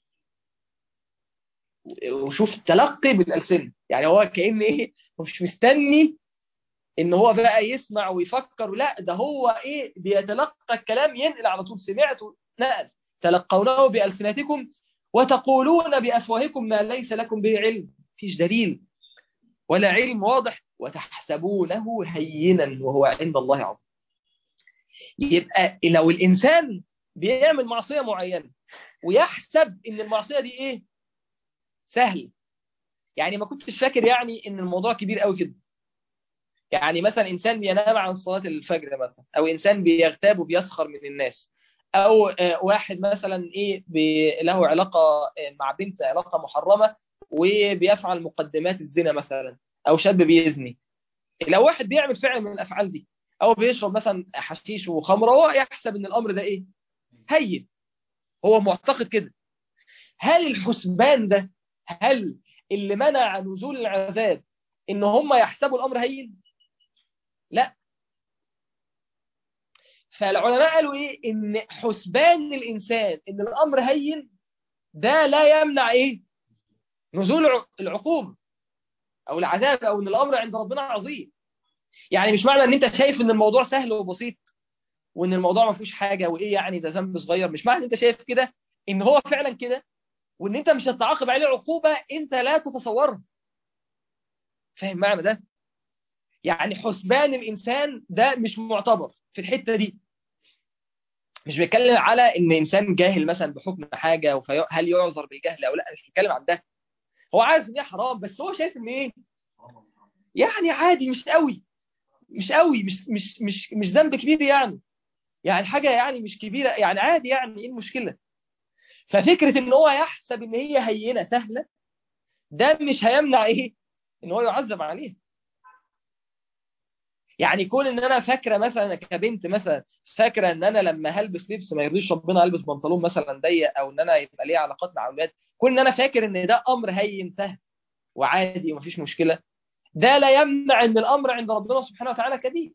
وشوف تلقي بالألسنة، يعني هو كأن إيه، مش مستني إن هو بقى يسمع ويفكر، لا ده هو إيه، بيتلقى الكلام ينقل على طول، سمعته نقل. تلقونه بألسنتكم وتقولون بأفواهكم ما ليس لكم به علم. فيش دليل ولا علم واضح، وتحسبونه هينا وهو عند الله عظيم. يبقى لو الإنسان بيعمل معصية معينة ويحسب إن المعصية دي إيه؟ سهل، يعني ما كنتش فاكر يعني إن الموضوع كبير قوي كده. يعني مثلا إنسان بينام عن صلاة الفجر مثلا، أو إنسان بيغتاب وبيسخر من الناس، أو واحد مثلا إيه له علاقة مع بنت، علاقة محرمة، وبيفعل مقدمات الزنا مثلا، أو شاب بيزني. لو واحد بيعمل فعل من الافعال دي، او بيشرب مثلا حشيش وخمره، هو يحسب ان الامر ده ايه؟ هين. هو معتقد كده. هل الحسبان ده، هل اللي منع نزول العذاب ان هم يحسبوا الامر هين؟ لا. فالعلماء قالوا ايه؟ ان حسبان الانسان ان الامر هين ده لا يمنع ايه؟ نزول العقوبه او العذاب، او ان الامر عند ربنا عظيم. يعني مش معنى ان انت شايف ان الموضوع سهل وبسيط وان الموضوع ما فيهوش حاجه وايه يعني ده ذنب صغير، مش معنى ان انت شايف كده ان هو فعلا كده، وان انت مش هتعاقب عليه عقوبه انت لا تتصورها. فاهم معنى ده؟ يعني حسبان الانسان ده مش معتبر في الحته دي. مش بيتكلم على ان انسان جاهل مثلا بحكم حاجه هل يعذر بالجهل او لا، مش بيتكلم عن ده. هو عارف ان هي حرام، بس هو شايف ان ايه، يعني عادي، مش قوي، مش ذنب كبير يعني. يعني حاجه يعني مش كبيره، يعني عادي، يعني ايه المشكله؟ ففكرة ان هو يحسب ان هي هينة سهلة، ده مش هيمنع ايه، ان هو يعذب عليها. يعني كون ان انا فاكرة مثلا كبنت مثلا، فاكرة ان انا لما هلبس لبس ما يرضيش ربنا البس بنطلون مثلا ضيق، او ان انا يبقى لي علاقات مع اولاد، كون ان انا فاكر ان ده امر هين سهل وعادي ومفيش مشكلة، ده لا يمنع ان الامر عند ربنا سبحانه وتعالى كبير.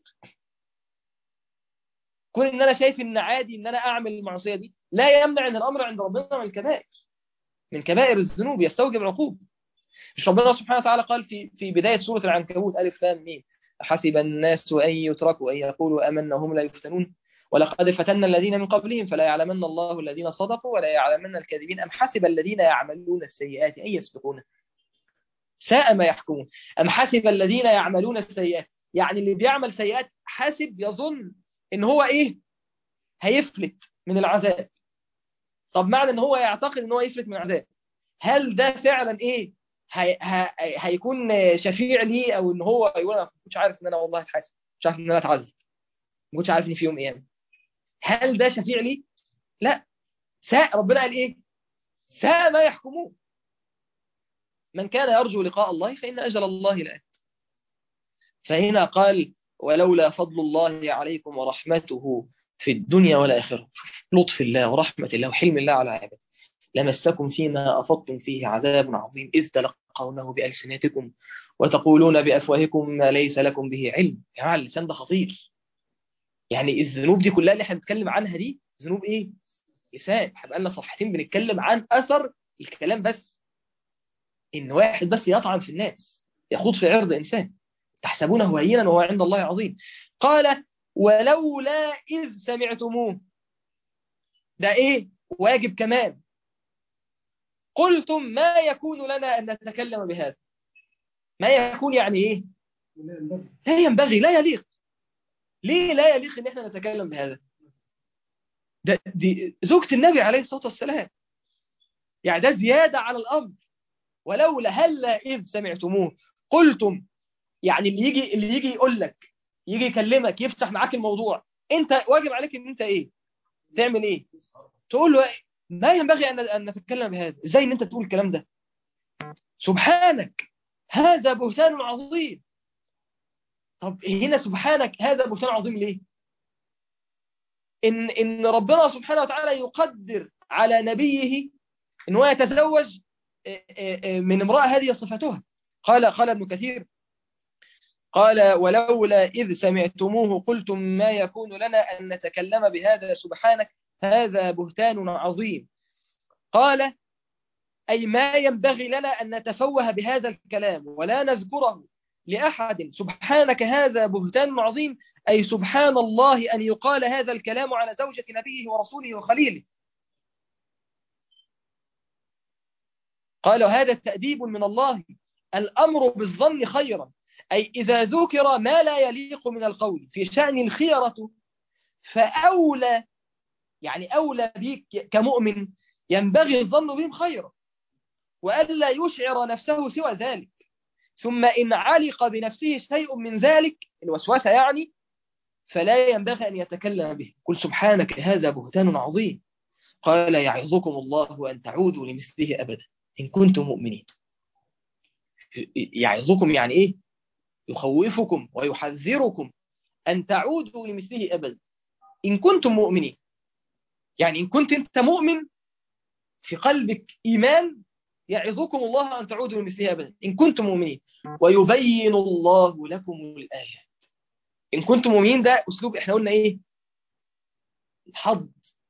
كون ان انا شايف ان عادي ان انا اعمل المعصية دي، لا يمنع ان الامر عند ربنا من الكبائر، من كبائر الذنوب يستوجب العقوبة. مش ربنا سبحانه وتعالى قال في بداية سورة العنكبوت ألف لام ميم حسب الناس أن يتركوا أن يقولوا آمنا وهم لا يفتنون ولقد فتنا الذين من قبلهم فلا يعلمن الله الذين صدقوا ولا يعلمن الكاذبين أم حسب الذين يعملون السيئات أن يسبقون ساء ما يحكمون. أم حسب الذين يعملون السيئات، يعني اللي بيعمل سيئات حاسب يظن إن هو إيه، هيفلت من العذاب. طب معنى ان هو يعتقد ان هو يفلت من العذاب، هل ده فعلا ايه هيكون شفيع ليه، او ان هو يقول انا ما كنتش عارف ان انا والله هتحاسب، مش عارف ان انا اتعذب، ما كنتش عارف ان في يوم قيامه؟ هل ده شفيع ليه؟ لا. ساء، ربنا قال ايه؟ ساء ما يحكمون. من كان يرجو لقاء الله فإن أجل الله لآت. فهنا قال ولولا فضل الله عليكم ورحمته في الدنيا والآخرة، لطف الله ورحمة الله وحلم الله على عباده، لمسكم فيما أفضتم فيه عذاب عظيم إذ تلقونه بألسنتكم وتقولون بأفواهكم ما ليس لكم به علم. يا جماعة اللسان ده خطير. يعني الذنوب دي كلها اللي احنا بنتكلم عنها دي ذنوب ايه؟ لسان. هيبقى لنا صفحتين بنتكلم عن أثر الكلام بس. إن واحد بس يطعن في الناس، يخوض في عرض إنسان، تحسبونه هينا وهو عند الله عظيم. قال ولولا إذ سمعتموه، ده إيه؟ واجب كمان. قلتم ما يكون لنا أن نتكلم بهذا. ما يكون يعني إيه؟ لا ينبغي، لا يليق. ليه لا يليق إن إحنا نتكلم بهذا؟ دي زوجة النبي عليه الصلاة والسلام، يعني ده زيادة على الأمر. ولولا هلا إذ سمعتموه قلتم، يعني اللي يجي يقول لك، يجي يكلمك، يفتح معاك الموضوع، انت واجب عليك ان انت ايه؟ تعمل ايه؟ تقول له ما ينبغي ان نتكلم بهذا. ازاي ان انت تقول الكلام ده؟ سبحانك هذا بهتان عظيم. طب هنا سبحانك هذا بهتان عظيم ليه؟ ان ربنا سبحانه وتعالى يقدر على نبيه ان هو يتزوج من امرأة هذه صفتها. قال ابن كثير قال ولولا إذ سمعتموه قلتم ما يكون لنا أن نتكلم بهذا سبحانك هذا بهتان عظيم. قال أي ما ينبغي لنا أن نتفوه بهذا الكلام ولا نذكره لأحد. سبحانك هذا بهتان عظيم، أي سبحان الله أن يقال هذا الكلام على زوجة نبيه ورسوله وخليله. قال هذا التأديب من الله، الأمر بالظن خيرا، أي إذا ذكر ما لا يليق من القول في شأن الخيرة فأولى، يعني أولى بك كمؤمن ينبغي الظن بهم خيرا وألا يشعر نفسه سوى ذلك. ثم إن علق بنفسه شيء من ذلك الوسوسة يعني فلا ينبغي أن يتكلم به. قل سبحانك هذا بهتان عظيم. قال يعظكم الله أن تعودوا لمثله أبدا إن كنتم مؤمنين. يعظكم يعني إيه؟ يخوفكم ويحذركم أن تعودوا لمثله أبدا إن كنتم مؤمنين. يعني إن كنت أنت مؤمن في قلبك إيمان يعظكم الله أن تعودوا لمثله أبدا إن كنتم مؤمنين ويبين الله لكم الآيات. إن كنتم مؤمنين ده أسلوب إحنا قلنا إيه؟ الحظ.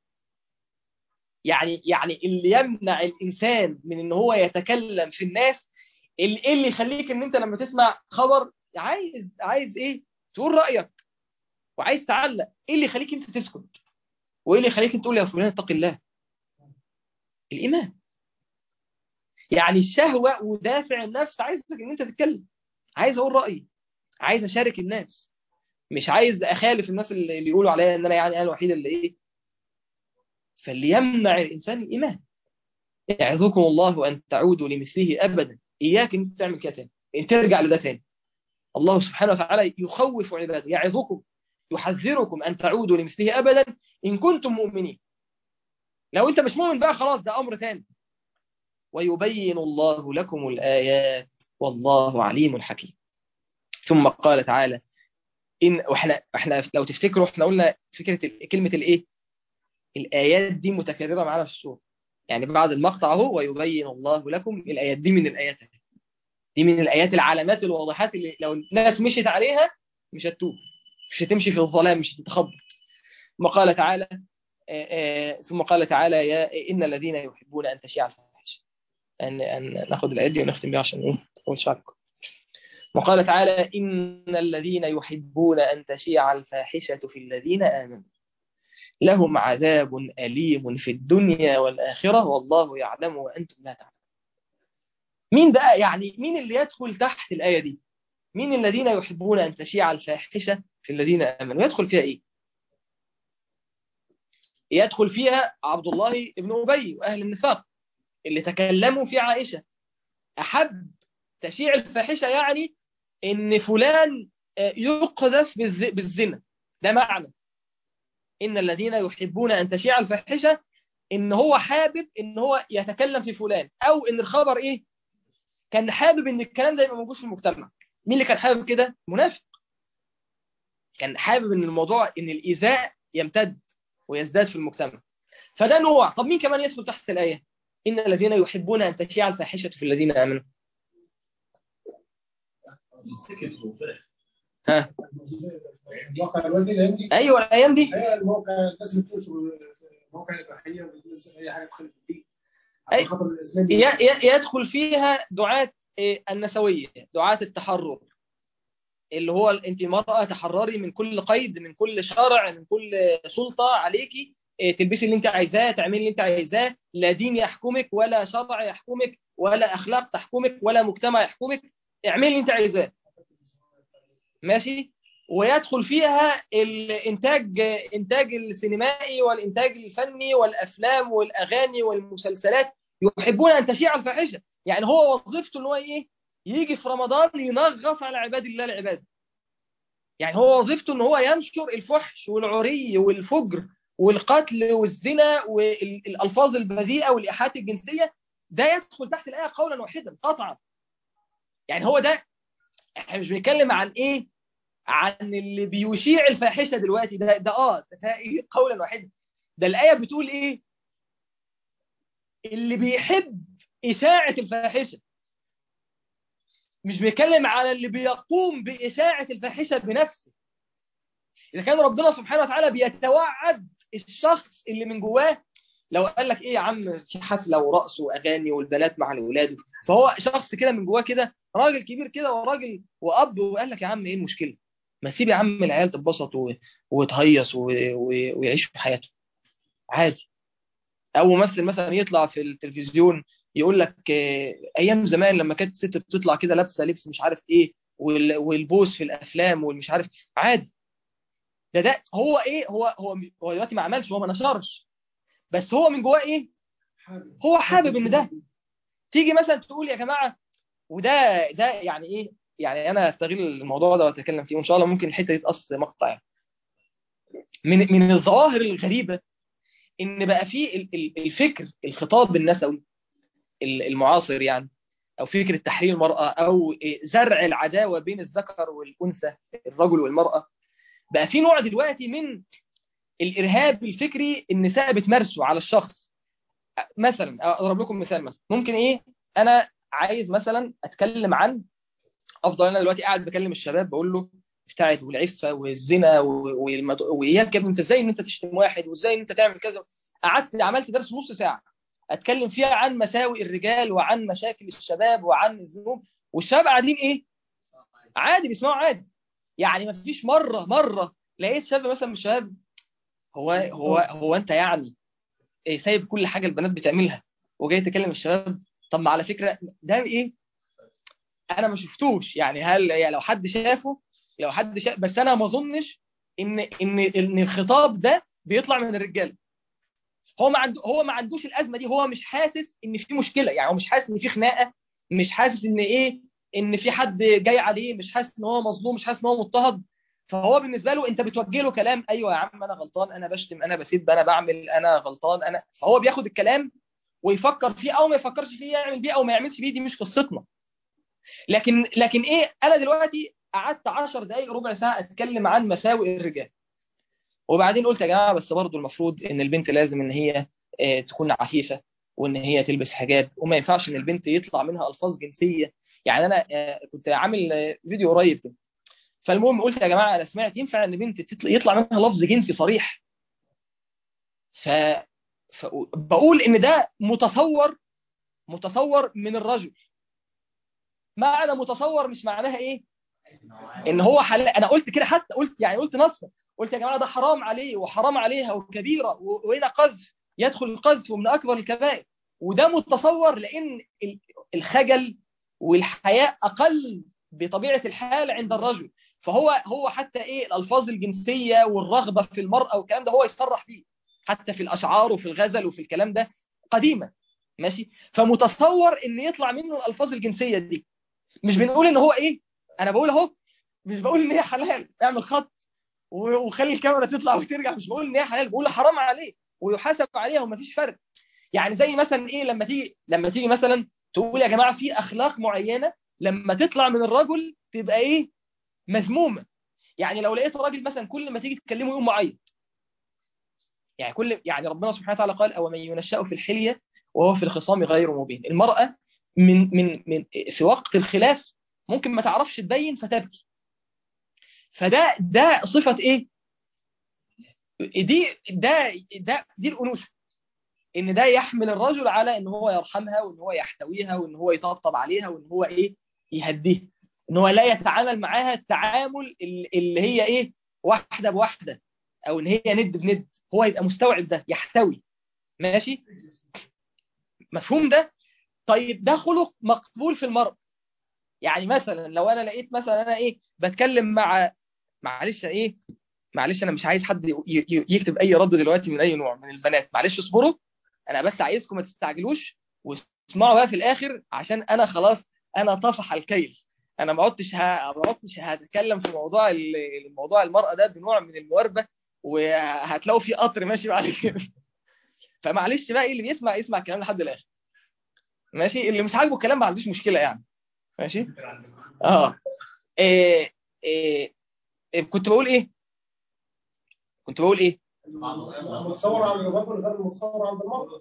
يعني اللي يمنع الإنسان من إن هو يتكلم في الناس، اللي يخليك إن أنت لما تسمع خبر عايز إيه؟ تقول رأيك وعايز تعلق. إيه اللي يخليك أنت تسكت؟ وإيه اللي يخليك أنت تقول يا فلان اتق الله؟ الإيمان. يعني الشهوة ودافع النفس عايزك إن أنت تتكلم، عايز أقول رأيي، عايز أشارك الناس، مش عايز أخالف الناس اللي يقولوا عليا إن أنا يعني أنا الوحيد اللي إيه. فاللي يمنع الإنسان الإيمان. يعظكم الله أن تعودوا لمثله أبدا. إياك أن تعمل كده تاني، أن ترجع لده تاني. الله سبحانه وتعالى يخوف عباده، يعظكم يحذركم أن تعودوا لمثله أبدا إن كنتم مؤمنين. لو أنت مش مؤمن بقى خلاص ده أمر تاني. ويبين الله لكم الآيات والله عليم حكيم. ثم قال تعالى احنا لو تفتكروا احنا قلنا فكرة كلمة الايه؟ الآيات دي متكررة معانا في السورة. يعني بعد المقطع اهو ويبين الله لكم الآيات دي من الآيات، دي من الآيات العلامات الواضحات اللي لو الناس مشيت عليها مش هتتوب، مش هتمشي في الظلام، مش هتتخبط. ثم قال تعالى ثم قال تعالى يا إن الذين يحبون أن تشيع الفاحشة. أن ناخد الآيات دي ونختم بيها عشان ايه تقول شعركم. وقال تعالى إن الذين يحبون أن تشيع الفاحشة في الذين آمنوا لهم عذاب أليم في الدنيا والآخرة والله يعلم وأنتم لا تعلمون. مين بقى يعني مين اللي يدخل تحت الآية دي؟ مين الذين يحبون أن تشيع الفاحشة في الذين آمنوا؟ يدخل فيها إيه؟ يدخل فيها عبد الله بن أبي وأهل النفاق اللي تكلموا في عائشة. أحب تشيع الفاحشة يعني إن فلان يقذف بالزنا، ده معنى إن الذين يحبون أن تشيع الفاحشة إن هو حابب إن هو يتكلم في فلان، أو إن الخبر إيه كان حابب إن الكلام ده يبقى موجود في المجتمع. مين اللي كان حابب كده؟ منافق. كان حابب إن الموضوع إن الإيذاء يمتد ويزداد في المجتمع. فده نوع. طب مين كمان يدخل تحت الآية؟ إن الذين يحبون أن تشيع الفاحشة في الذين آمنوا. ها الواقع الوالدي الايام دي. ايوه الايام دي. هي الموقع الناس اللي بتنشر مواقع الاباحيه وبتنزل اي حاجه تخالف الدين عشان خاطر الاسلام. يدخل فيها دعاة النسويه، دعاة التحرر، اللي هو انت مرأة تحرري من كل قيد، من كل شرع، من كل سلطه عليكي، تلبسي اللي انت عايزاه، تعملي اللي انت عايزاه، لا دين يحكمك ولا شرع يحكمك ولا اخلاق تحكمك ولا مجتمع يحكمك، اعملي اللي انت عايزاه. ماشي. ويدخل فيها الانتاج السينمائي والانتاج الفني والافلام والاغاني والمسلسلات، يحبون ان تشيع الفاحشه. يعني هو وظيفته ان هو ايه؟ يجي في رمضان ينغص على عباد الله العباد. يعني هو وظيفته ان هو ينشر الفحش والعري والفجر والقتل والزنا والالفاظ البذيئه والايحاءات الجنسيه. ده يدخل تحت الايه قولا واحدا قطعا. يعني هو ده. احنا مش بنتكلم عن ايه؟ عن اللي بيشيع الفاحشه دلوقتي. ده إيه؟ قولا واحدا. ده الايه بتقول ايه؟ اللي بيحب اشاعه الفاحشه. مش بيتكلم على اللي بيقوم باشاعه الفاحشه بنفسه. اذا كان ربنا سبحانه وتعالى بيتوعد الشخص اللي من جواه، لو قال لك ايه يا عم في حفله ورقص واغاني والبنات مع الاولاد، فهو شخص كده من جواه كده راجل كبير كده وراجل واب، وقال لك يا عم ايه المشكله؟ ما سيب يا عم العيال تتبسط وتهيص ويعيشوا في حياتهم عادي. او ممثل مثلا يطلع في التلفزيون يقول لك ايام زمان لما كانت الست بتطلع كده لابسه لبس مش عارف ايه، والبوس في الافلام والمش عارف، عادي. ده هو ايه؟ هو دلوقتي ما عملش، هو ما نشرش، بس هو من جواه ايه؟ هو حابب ان ده. تيجي مثلا تقول يا جماعه، ده يعني ايه؟ يعني انا استغل الموضوع ده واتكلم فيه، وان شاء الله ممكن الحته دي تقص مقطع. يعني من الظواهر الغريبه ان بقى في الفكر الخطاب النسوي المعاصر، يعني او فكره تحرير المراه او زرع العداوه بين الذكر والانثى، الرجل والمراه. بقى في نوع دلوقتي من الارهاب الفكري النساء بتمارسه على الشخص. مثلا اضرب لكم مثال. مثلا ممكن ايه؟ انا عايز مثلا اتكلم عن، افضل انا دلوقتي قاعد بكلم الشباب بقول له ابتعد والعفه والزنا واياك يا ابني، انت ازاي ان انت تشتم واحد، وازاي ان انت تعمل كذا. قعدت عملت درس نص ساعه اتكلم فيها عن مساوئ الرجال وعن مشاكل الشباب وعن الذنوب، والشباب قاعدين ايه؟ عادي بيسمعوا عادي. يعني ما فيش مره لقيت شاب مثلا من الشباب هو انت يعني إيه سايب كل حاجه البنات بتعملها وجاي تكلم الشباب؟ طب ما على فكره ده ايه؟ انا ما شفتوش. يعني هل يعني لو حد شافه، لو حد شاف، بس انا ما اظنش ان الخطاب ده بيطلع من الرجاله. هو ما عندوش الازمه دي. هو مش حاسس ان في مشكله. يعني هو مش حاسس ان في خناقه، مش حاسس ان ايه، ان في حد جاي عليه، مش حاسس ان هو مظلوم، مش حاسس ان هو مضطهد. فهو بالنسبه له انت بتوجه له كلام، ايوه يا عم انا غلطان، انا بشتم، انا بسيب، انا بعمل، انا غلطان، انا. فهو بياخد الكلام ويفكر فيه او ما يفكرش فيه، يعمل بيه او ما يعملش بيه، دي مش قصتنا. لكن ايه؟ انا دلوقتي قعدت 10 دقائق ربع ساعه اتكلم عن مساوئ الرجال، وبعدين قلت يا جماعه بس برضو المفروض ان البنت لازم ان هي تكون عفيفه، وان هي تلبس حجاب، وما ينفعش ان البنت يطلع منها الفاظ جنسيه. يعني انا كنت عامل فيديو قريب كده. فالمهم قلت يا جماعه انا سمعت ينفع ان بنت يطلع منها لفظ جنسي صريح؟ ف بقول ان ده متصور من الرجل. معنى متصور مش معناها ايه؟ ان هو حلال. انا قلت كده، حتى قلت نص، قلت يا جماعه ده حرام عليه وحرام عليها وكبيره، وهنا قذف، يدخل القذف ومن اكبر الكبائر. وده متصور لان الخجل والحياء اقل بطبيعه الحال عند الرجل. فهو حتى ايه الالفاظ الجنسيه والرغبه في المراه والكلام ده هو يصرح بيه. حتى في الاشعار وفي الغزل وفي الكلام ده قديما. ماشي، فمتصور ان يطلع منه الالفاظ الجنسيه دي. مش بنقول ان هو ايه، انا بقول اهو، مش بقول ان هي حلال، اعمل خط وخلي الكاميرا تطلع وترجع، مش بقول ان هي حلال، بقول حرام عليه ويحاسب عليها ومفيش فرق. يعني زي مثلا ايه، لما تيجي مثلا تقول يا جماعه في اخلاق معينه لما تطلع من الرجل تبقى ايه، مذمومه. يعني لو لقيت راجل مثلا كل ما تيجي تكلمه يقوم معيط، يعني ربنا سبحانه وتعالى قال او من ينشأ في الحليه وهو في الخصام غير مبين. المراه من في وقت الخلاف ممكن ما تعرفش تبين فتبكي، ده صفه ايه، دي الانوثه، ان ده يحمل الرجل على ان هو يرحمها وان هو يحتويها وان هو يطبطب عليها وان هو ايه، يهديها، ان هو لا يتعامل معاها التعامل اللي هي ايه، واحده بواحده، او ان هي ند بند، هو يبقى مستوعب ده، يحتوي. ماشي، مفهوم ده؟ طيب ده خلق مقبول في المرء. يعني مثلا لو انا لقيت مثلا انا ايه بتكلم مع، معلش انا مش عايز حد يكتب اي رد دلوقتي من اي نوع من البنات، معلش اصبروا، انا بس عايزكم ما تستعجلوش واسمعوا بقى في الاخر، عشان انا خلاص انا طفح الكيل. انا ما عدتش هتكلم في الموضوع المرأة ده بنوع من المواربة، وهتلاقوا في قطر ماشي بعد كده. فمعلش بقى، اللي بيسمع يسمع الكلام لحد الاخر. ماشي، اللي مش عاجبه الكلام ما عندوش مشكلة يعني. ماشي. اه إيه إيه كنت بقول ايه متصور عند الرجل غير متصور عند المرأة.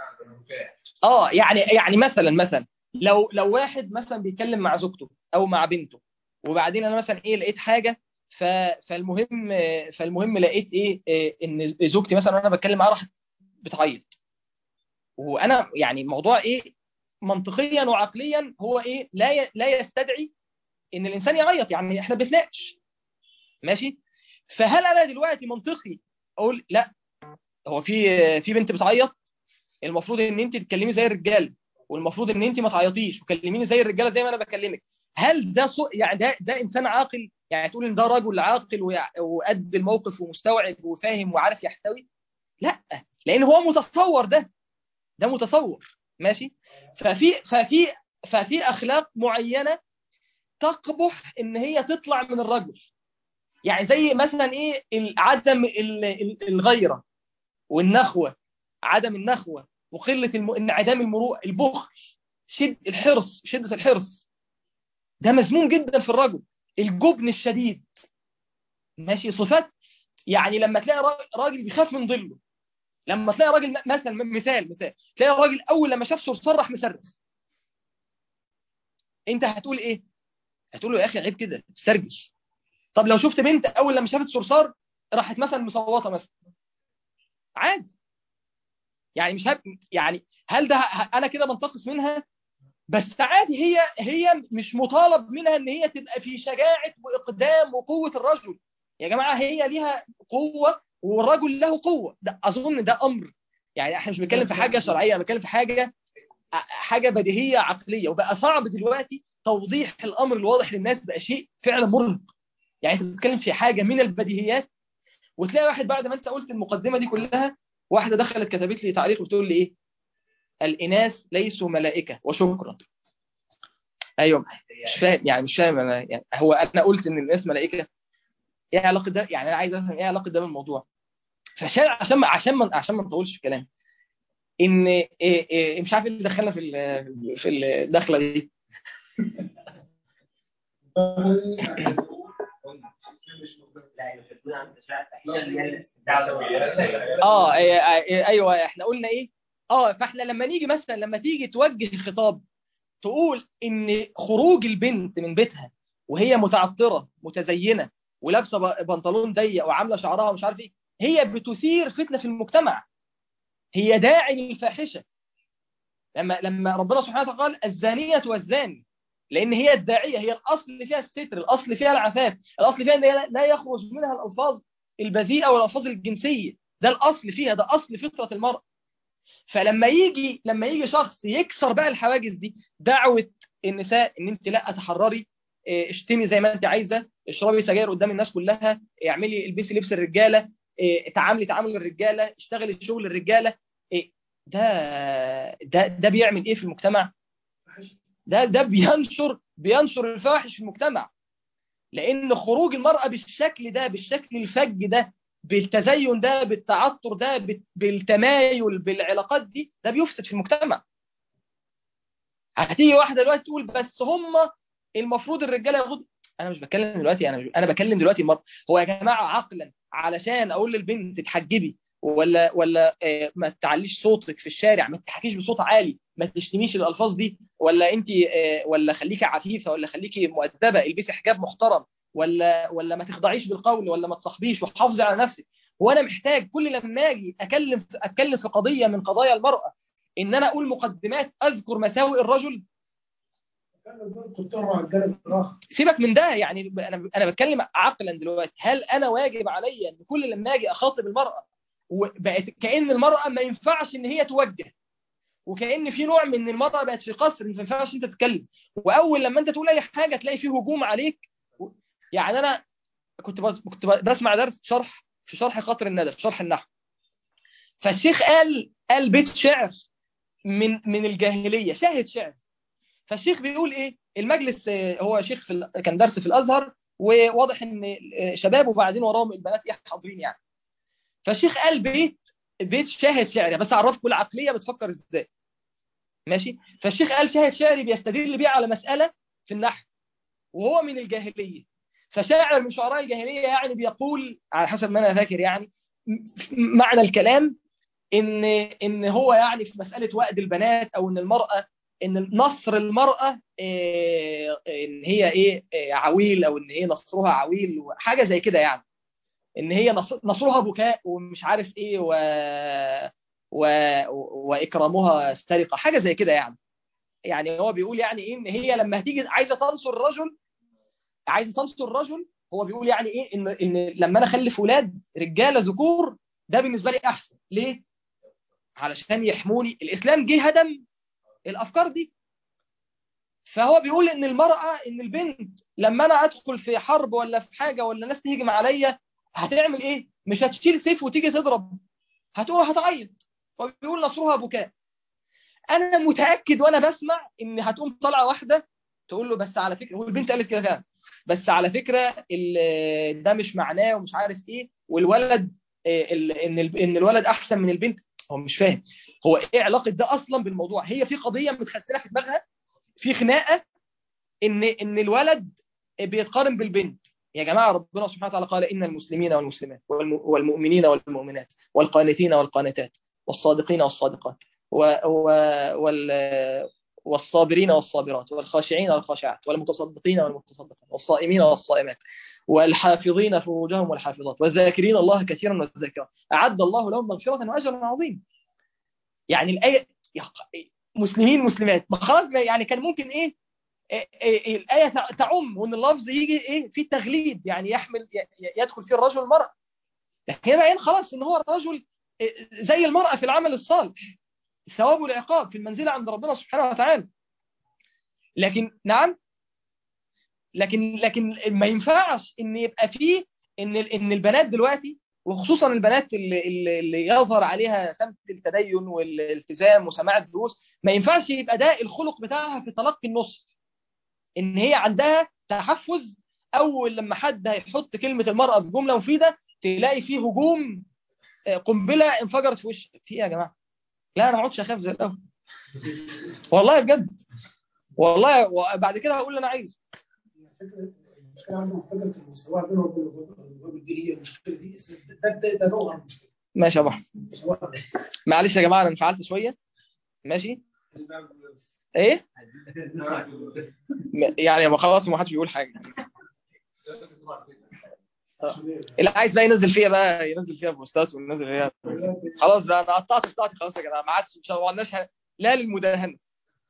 يعني مثلا لو واحد مثلا بيتكلم مع زوجته او مع بنته، وبعدين انا مثلا ايه لقيت حاجه، ف- فالمهم فالمهم لقيت ان زوجتي مثلا وانا بتكلم معاها راحت بتعيط، وانا يعني الموضوع ايه، منطقيا وعقليا هو ايه، لا يستدعي ان الانسان يعيط، يعني احنا بنتناقش. ماشي، فهل انا دلوقتي منطقي اقول لا، هو في بنت بتعيط، المفروض ان انت تتكلمي زي الرجاله، والمفروض ان انت ما تعيطيش وكلميني زي الرجاله زي ما انا بكلمك؟ هل ده يعني ده انسان عاقل؟ يعني تقول ان ده رجل عاقل وقد الموقف ومستوعب وفاهم وعارف يحتوي؟ لا، لان هو متصور ده متصور. ماشي، ففي اخلاق معينه تقبح ان هي تطلع من الرجل. يعني زي مثلا ايه، عدم الغيره والنخوه، عدم النخوه وقله انعدام المروءه، البخل، شده الحرص، ده مذموم جدا في الرجل. الجبن الشديد، ماشي، صفات. يعني لما تلاقي راجل بيخاف من ظله، لما تلاقي راجل مثلا مثال تلاقي راجل اول لما شاف صرصار راح مصرخ، انت هتقول ايه؟ هتقول له يا اخي عيب كده تسترجل. طب لو شفت بنت اول لما شافت صرصار راحت مثلا مصوته مثلا، عادي، يعني مش يعني هل ده انا كده بنتقص منها؟ بس عادي، هي مش مطالب منها ان هي تبقى في شجاعة واقدام وقوة الرجل. يا جماعة هي ليها قوة والرجل له قوة، ده اظن ده امر، يعني احنا مش بنتكلم في حاجة شرعية، بنتكلم في حاجة بديهية عقلية، وبقى صعب دلوقتي توضيح الامر الواضح للناس، بقى شيء فعلا مرهق. يعني انت بتتكلم في حاجة من البديهيات، وتلاقي واحد بعد ما انت قلت المقدمة دي كلها، واحدة دخلت كتبت لي تعليق وتقول لي ايه، الإناث ليسوا ملائكة وشكرا. ايوه، مش فاهم انا، يعني هو انا قلت ان الناس ملائكه؟ ايه علاقه ده؟ يعني انا عايز افهم ايه علاقه ده بالموضوع. عشان ما نطولش في الكلام، ان مش عارف ايه اللي دخلنا في الدخله دي. ايوه احنا قلنا ايه، فاحنا لما نيجي مثلا لما تيجي توجه خطاب، تقول ان خروج البنت من بيتها وهي متعطره متزينه ولابسه بنطلون ضيق وعامله شعرها ومش عارف ايه، هي بتثير فتنه في المجتمع، هي داعي للفاحشه. لما ربنا سبحانه وتعالى قال الزانيه والزاني، لان هي الداعيه، هي الاصل فيها الستر، الاصل فيها العفاف، الاصل فيها ان هي لا يخرج منها الالفاظ البذيئه والالفاظ الجنسيه، ده الاصل فيها، ده اصل فطره المرء. فلما يجي شخص يكسر بقى الحواجز دي، دعوة النساء ان انت لا تحرري، اشتمي زي ما انت عايزه، اشربي سجاير قدام الناس كلها، اعملي البسي لبس الرجاله، تعاملي تعامل الرجاله، اشتغلي شغل الرجاله. ده بيعمل ايه في المجتمع؟ ده بينشر الفواحش في المجتمع. لان خروج المرأة بالشكل ده، بالشكل الفج ده، بالتزين ده، بالتعطر ده، بالتمايل، بالعلاقات دي، ده بيفسد في المجتمع. هتيجي واحده دلوقتي تقول بس هم المفروض الرجاله ياخدوا. انا مش بتكلم دلوقتي، انا بكلم دلوقتي المرأة. هو يا جماعه عقلا علشان اقول للبنت تتحجبي ولا ما تعليش صوتك في الشارع، ما تحكيش بصوت عالي، ما تشتميش الالفاظ دي، ولا انت ولا خليكي عفيفه، ولا خليكي مؤدبه، البسي حجاب محترم، ولا ما تخضعيش بالقول، ولا ما تصاحبيش وحافظي على نفسك. وانا محتاج كل لما اجي اتكلم في قضيه من قضايا المراه ان انا اقول مقدمات اذكر مساوئ الرجل؟ سيبك من ده. يعني انا بتكلم عقلا دلوقتي. هل انا واجب عليا ان كل لما اجي اخاطب المراه وبقت كأن المراه ما ينفعش ان هي توجه، وكأن في نوع من المراه بقت في قصر ما ينفعش انت تتكلم، واول لما انت تقول اي حاجه تلاقي فيه هجوم عليك؟ يعني انا كنت بسمع درس في شرح خاطر الندى، في شرح النحو، فالشيخ قال بيت شعر من الجاهليه، شاهد شعر. فالشيخ بيقول ايه؟ المجلس هو شيخ كان درس في الازهر، وواضح ان شباب وبعدين وراهم البنات حاضرين يعني. فالشيخ قال بيت شاهد شعري، بس عرفكم العقليه بتفكر ازاي. ماشي. فالشيخ قال شاهد شعري بيستدل بيه على مساله في النحو وهو من الجاهليه. فشاعر من شعراء الجاهليه يعني بيقول على حسب ما انا فاكر يعني معنى الكلام ان هو يعني في مساله وأد البنات، او ان المراه، ان نصر المراه ان هي عويل، او ان هي نصرها عويل، حاجه زي كده يعني. ان هي نصرها بكاء ومش عارف ايه و... واكرامها سرقه، حاجه زي كده يعني. يعني هو بيقول يعني ايه؟ ان هي لما هتيجي عايزه تنصر الرجل، هو بيقول يعني ايه؟ ان لما انا اخلف اولاد رجاله ذكور، ده بالنسبه لي احسن. ليه؟ علشان يحموني. الاسلام جه هدم الافكار دي. فهو بيقول ان المراه، ان البنت لما انا ادخل في حرب ولا في حاجه ولا ناس تهجم عليا، هتعمل ايه؟ مش هتشيل سيف وتيجي تضرب، هتعيط. وبيقول نصرها بكاء. انا متاكد وانا بسمع ان هتقوم طالعه واحده تقول له بس على فكره، والبنت قالت كده فعلا، بس على فكره ده مش معناه ومش عارف ايه، والولد ان الولد احسن من البنت. هو مش فاهم هو ايه علاقه ده اصلا بالموضوع. هي في قضيه متخزنه في دماغها، في خناقه ان الولد بيتقارن بالبنت. يا جماعه ربنا سبحانه وتعالى قال ان المسلمين والمسلمات والمؤمنين والمؤمنات والقانتين والقانتات والصادقين والصادقات والصابرين والصابرات والخاشعين والخاشعات والمتصدقين والمتصدقات والصائمين والصائمات والحافظين فروجهم والحافظات والذاكرين الله كثيرا والذاكرات أعد الله لهم مغفرة وأجرا عظيما. يعني الآية مسلمين مسلمات، ما خلاص يعني كان ممكن الآية تعم وإن اللفظ يجي في التغليب، يعني يدخل فيه الرجل والمرأة. لكن هنا خلاص إن هو الرجل زي المرأة في العمل الصالح، الثواب والعقاب في المنزلة عند ربنا سبحانه وتعالى. لكن نعم، لكن ما ينفعش ان يبقى فيه ان البنات دلوقتي، وخصوصا البنات اللي يظهر عليها سمت التدين والالتزام وسماع الدروس، ما ينفعش يبقى ده الخلق بتاعها في تلقي النصح، ان هي عندها تحفز. اول لما حد هيحط كلمة المرأة بجملة مفيدة تلاقي فيه هجوم، قنبلة انفجرت في وشك. في ايه يا جماعة؟ لا انا ما اقعدش اخاف زي الاول والله بجد، والله. وبعد كده هقول اللي انا عايزه. المشكله عندهم فكره المساواه بينهم وبين الرجل دي، هي المشكله دي. ده جوهر المشكله. ماشي يا ابو احمد، معلش يا جماعه انا انفعلت شويه. ماشي ايه يعني؟ ما خلاص ما حدش بيقول حاجه. اللي عايز بقى ينزل فيها بقى ينزل فيها بوستات وننزل فيها. خلاص بقى انا قطعت بتاعتي خلاص يا جماعه، ما عادش ما عندناش لا للمداهنه.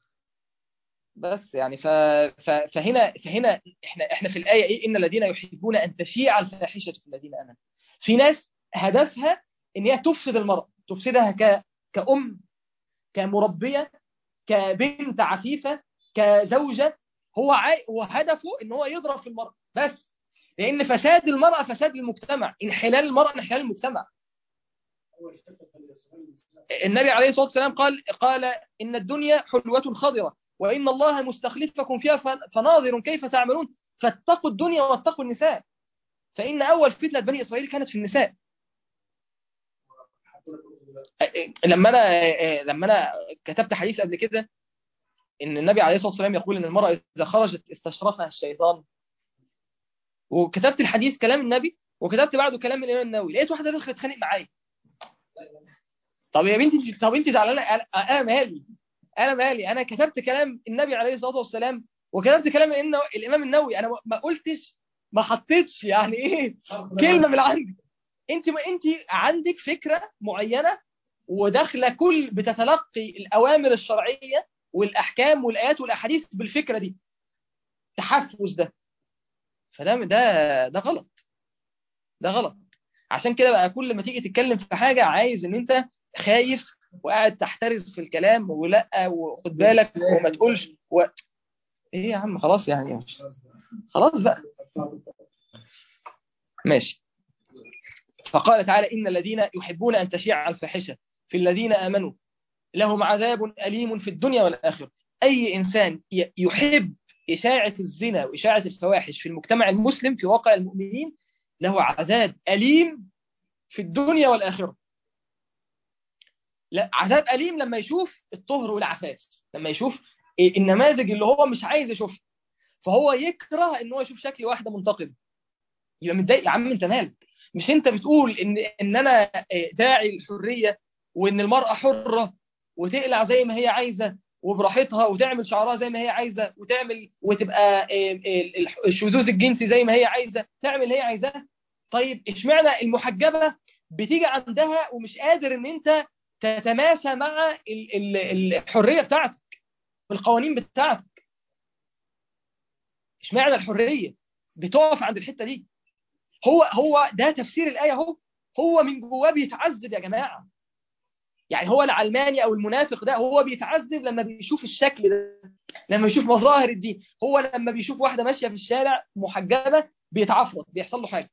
بس يعني فهنا احنا في الايه ايه؟ ان الذين يحبون ان تشيع الفاحشه في الذين امنوا. في ناس هدفها ان هي تفسد المرأة، تفسدها كأم، كمربية، كبنت عفيفة، كزوجة. هو هدفه ان هو يضرب في المرأة بس. لان فساد المرأة فساد المجتمع، انحلال المرأة انحلال المجتمع. النبي عليه الصلاة والسلام قال إن الدنيا حلوة خضرة وإن الله مستخلفكم فيها فناظر كيف تعملون فاتقوا الدنيا واتقوا النساء، فإن أول فتنة بني إسرائيل كانت في النساء. لما أنا كتبت حديث قبل كده إن النبي عليه الصلاة والسلام يقول إن المرأة إذا خرجت استشرفها الشيطان، وكتبت الحديث كلام النبي وكتبت بعده كلام الإمام النووي، لقيت واحدة دخلت تتخانق معايا. طب يا بنتي، طب انت زعلانه؟ انا مالي، انا مالي، انا كتبت كلام النبي عليه الصلاه والسلام وكتبت كلام الامام النووي، انا ما قلتش، ما حطيتش يعني ايه كلمه من عندي. انت عندك فكره معينه وداخله كل بتتلقي الاوامر الشرعيه والاحكام والايات والاحاديث بالفكره دي، تحفز ده، فده غلط، ده غلط. عشان كده بقى كل ما تيجي تتكلم في حاجه عايز ان انت خايف وقاعد تحترز في الكلام ولا وخد بالك وما تقولش ايه يا عم، خلاص يعني، خلاص بقى، ماشي. فقال تعالى إن الذين يحبون أن تشيع الفاحشة في الذين آمنوا لهم عذاب أليم في الدنيا والآخرة. أي إنسان يحب إشاعة الزنا وإشاعة الفواحش في المجتمع المسلم في واقع المؤمنين له عذاب أليم في الدنيا والآخرة. لا، عذاب أليم لما يشوف الطهر والعفاف، لما يشوف النماذج اللي هو مش عايز يشوفها، فهو يكره ان هو يشوف شكل واحده منتقبه، يبقى متضايق. يا عم انت مالك؟ مش انت بتقول ان انا داعي للحريه وان المراه حره وتقلع زي ما هي عايزه وبراحتها وتعمل شعرها زي ما هي عايزه وتعمل وتبقى الشذوذ الجنسي زي ما هي عايزه تعمل اللي هي عايزاه؟ طيب اشمعنى المحجبه بتيجي عندها ومش قادر ان انت تتماشى مع الحريه بتاعتك والقوانين بتاعتك؟ اشمعنى الحريه بتقف عند الحته دي؟ هو ده تفسير الايه اهو. هو من جواه بيتعذب يا جماعه، يعني هو العلماني او المنافق ده هو بيتعذب لما بيشوف الشكل ده، لما يشوف مظاهر الدين. هو لما بيشوف واحده ماشيه في الشارع محجبه بيتعفرت، بيحصل له حاجه.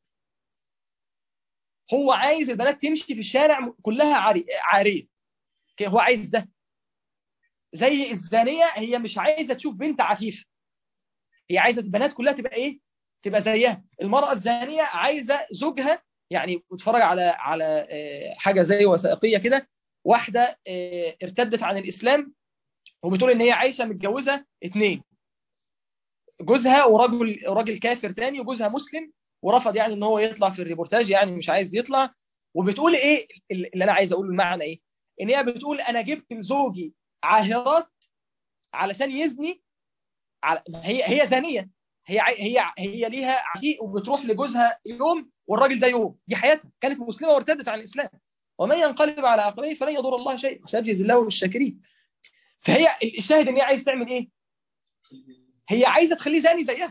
هو عايز البنات تمشي في الشارع كلها عاريه، هو عايز ده. زي الزانيه، هي مش عايزه تشوف بنت عفيفه، هي عايزه البنات كلها تبقى ايه، تبقى زيها. المراه الزانيه عايزه زوجها، يعني بتتفرج على حاجه زي وثائقيه كده، واحده ارتدت عن الاسلام وبتقول ان هي عايشه متجوزه 2، جوزها وراجل كافر تاني، وجوزها مسلم ورفض يعني ان هو يطلع في الريبورتاج، يعني مش عايز يطلع. وبتقول ايه اللي انا عايز اقوله، المعنى ايه؟ ان هي بتقول انا جبت لزوجي عاهرات علشان يزني هي زانيه، هي ليها عشيق وبتروح لجوزها يوم والراجل ده يوم، دي حياتها، كانت مسلمه وارتدت عن الاسلام. ومن ينقلب على عقبيه فلن يضر الله شيئا وسيجزي الله الشاكرين. فهي الشاهد ان هي عايزه تعمل ايه؟ هي عايزه تخليه زاني زيها.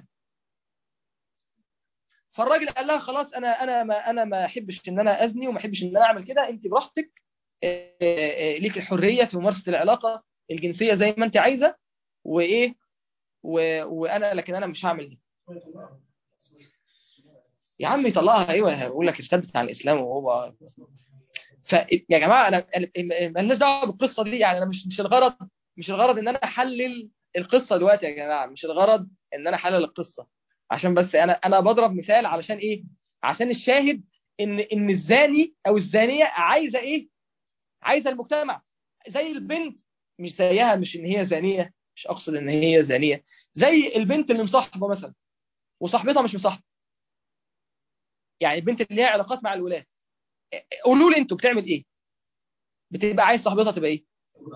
فالراجل قال لها خلاص، انا ما احبش ان انا ازني وما احبش ان انا اعمل كده، انت براحتك، ليك الحريه في ممارسه العلاقه الجنسيه زي ما انت عايزه، وايه وانا لكن انا مش هعمل دي. يا عم يطلقها، ايوه هقول لك ارتدت عن الاسلام وهو يا جماعه انا مالناش دعوه بالقصه دي، يعني انا مش الغرض ان انا احلل القصه دلوقتي يا جماعه، مش الغرض ان انا احلل القصه، عشان بس انا بضرب مثال علشان ايه؟ عشان الشاهد ان الزاني او الزانيه عايزه ايه؟ عايزه المجتمع زي البنت، مش زيها، مش ان هي زانيه، مش اقصد ان هي زانيه، زي البنت اللي مصاحبه مثلا وصاحبتها مش مصاحبه، يعني البنت اللي ليها علاقات مع الولاد. قولوا لي انتوا بتعمل ايه؟ بتبقى عايز صاحبتها تبقى ايه؟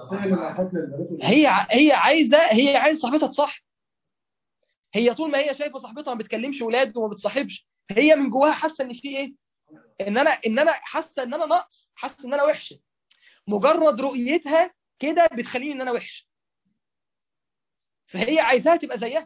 هي عايزه صاحبتها تصح. هي طول ما هي شايفه صاحبتها ما بتكلمش ولاد وما بتصاحبش، هي من جواها حاسه ان في ايه؟ ان انا حاسه ان انا ناقص، حاسه ان انا وحشه. مجرد رؤيتها كده بتخليني ان انا وحش، فهي عايزاها تبقى زيها.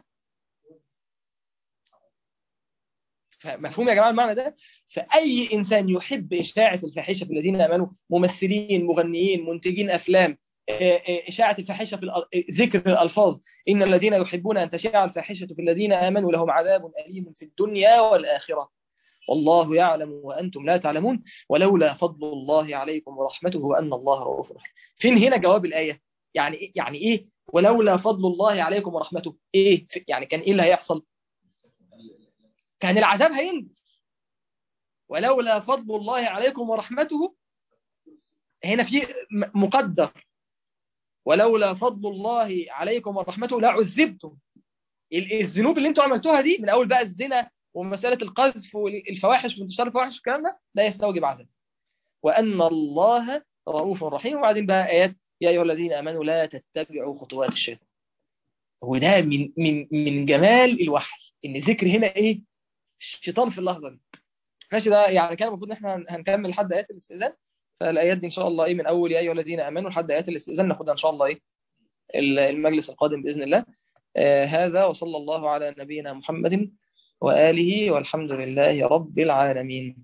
مفهوم يا جماعه المعنى ده؟ فاي انسان يحب اشاعه الفاحشه في الذين امنوا، ممثلين، مغنيين، منتجين افلام، إشاعة الفاحشة في ذكر الألفاظ إن الذين يحبون أن تشاع الفاحشة في الذين آمنوا لهم عذاب أليم في الدنيا والآخرة والله يعلم وأنتم لا تعلمون ولولا فضل الله عليكم ورحمته وأن الله رؤوف رحيم. فين هنا جواب الآية؟ يعني إيه ولولا فضل الله عليكم ورحمته؟ إيه يعني كان إيه اللي هيحصل؟ كان العذاب هينزل. ولولا فضل الله عليكم ورحمته هنا في مقدر ولولا فضل الله عليكم ورحمته لعذبتم. الذنوب اللي انتوا عملتوها دي من اول بقى الزنا ومساله القذف والفواحش وانتشار الفواحش والكلام ده يستوجب عذاب وان الله رؤوف رحيم. وبعدين بقى ايات يا ايها الذين امنوا لا تتبعوا خطوات الشيطان. وده من جمال الوحي ان ذكر هنا ايه الشيطان في اللحظه دي. ماشي. ده يعني كان المفروض ان احنا هنكمل لحد ايات الاستئذان. فالايات دي ان شاء الله ايه من اول يا ايها الذين امنوا لحد ايات الاستئذان ناخدها ان شاء الله ايه المجلس القادم باذن الله. هذا وصلى الله على نبينا محمد وآله والحمد لله رب العالمين.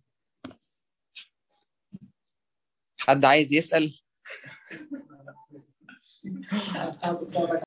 حد عايز يسأل؟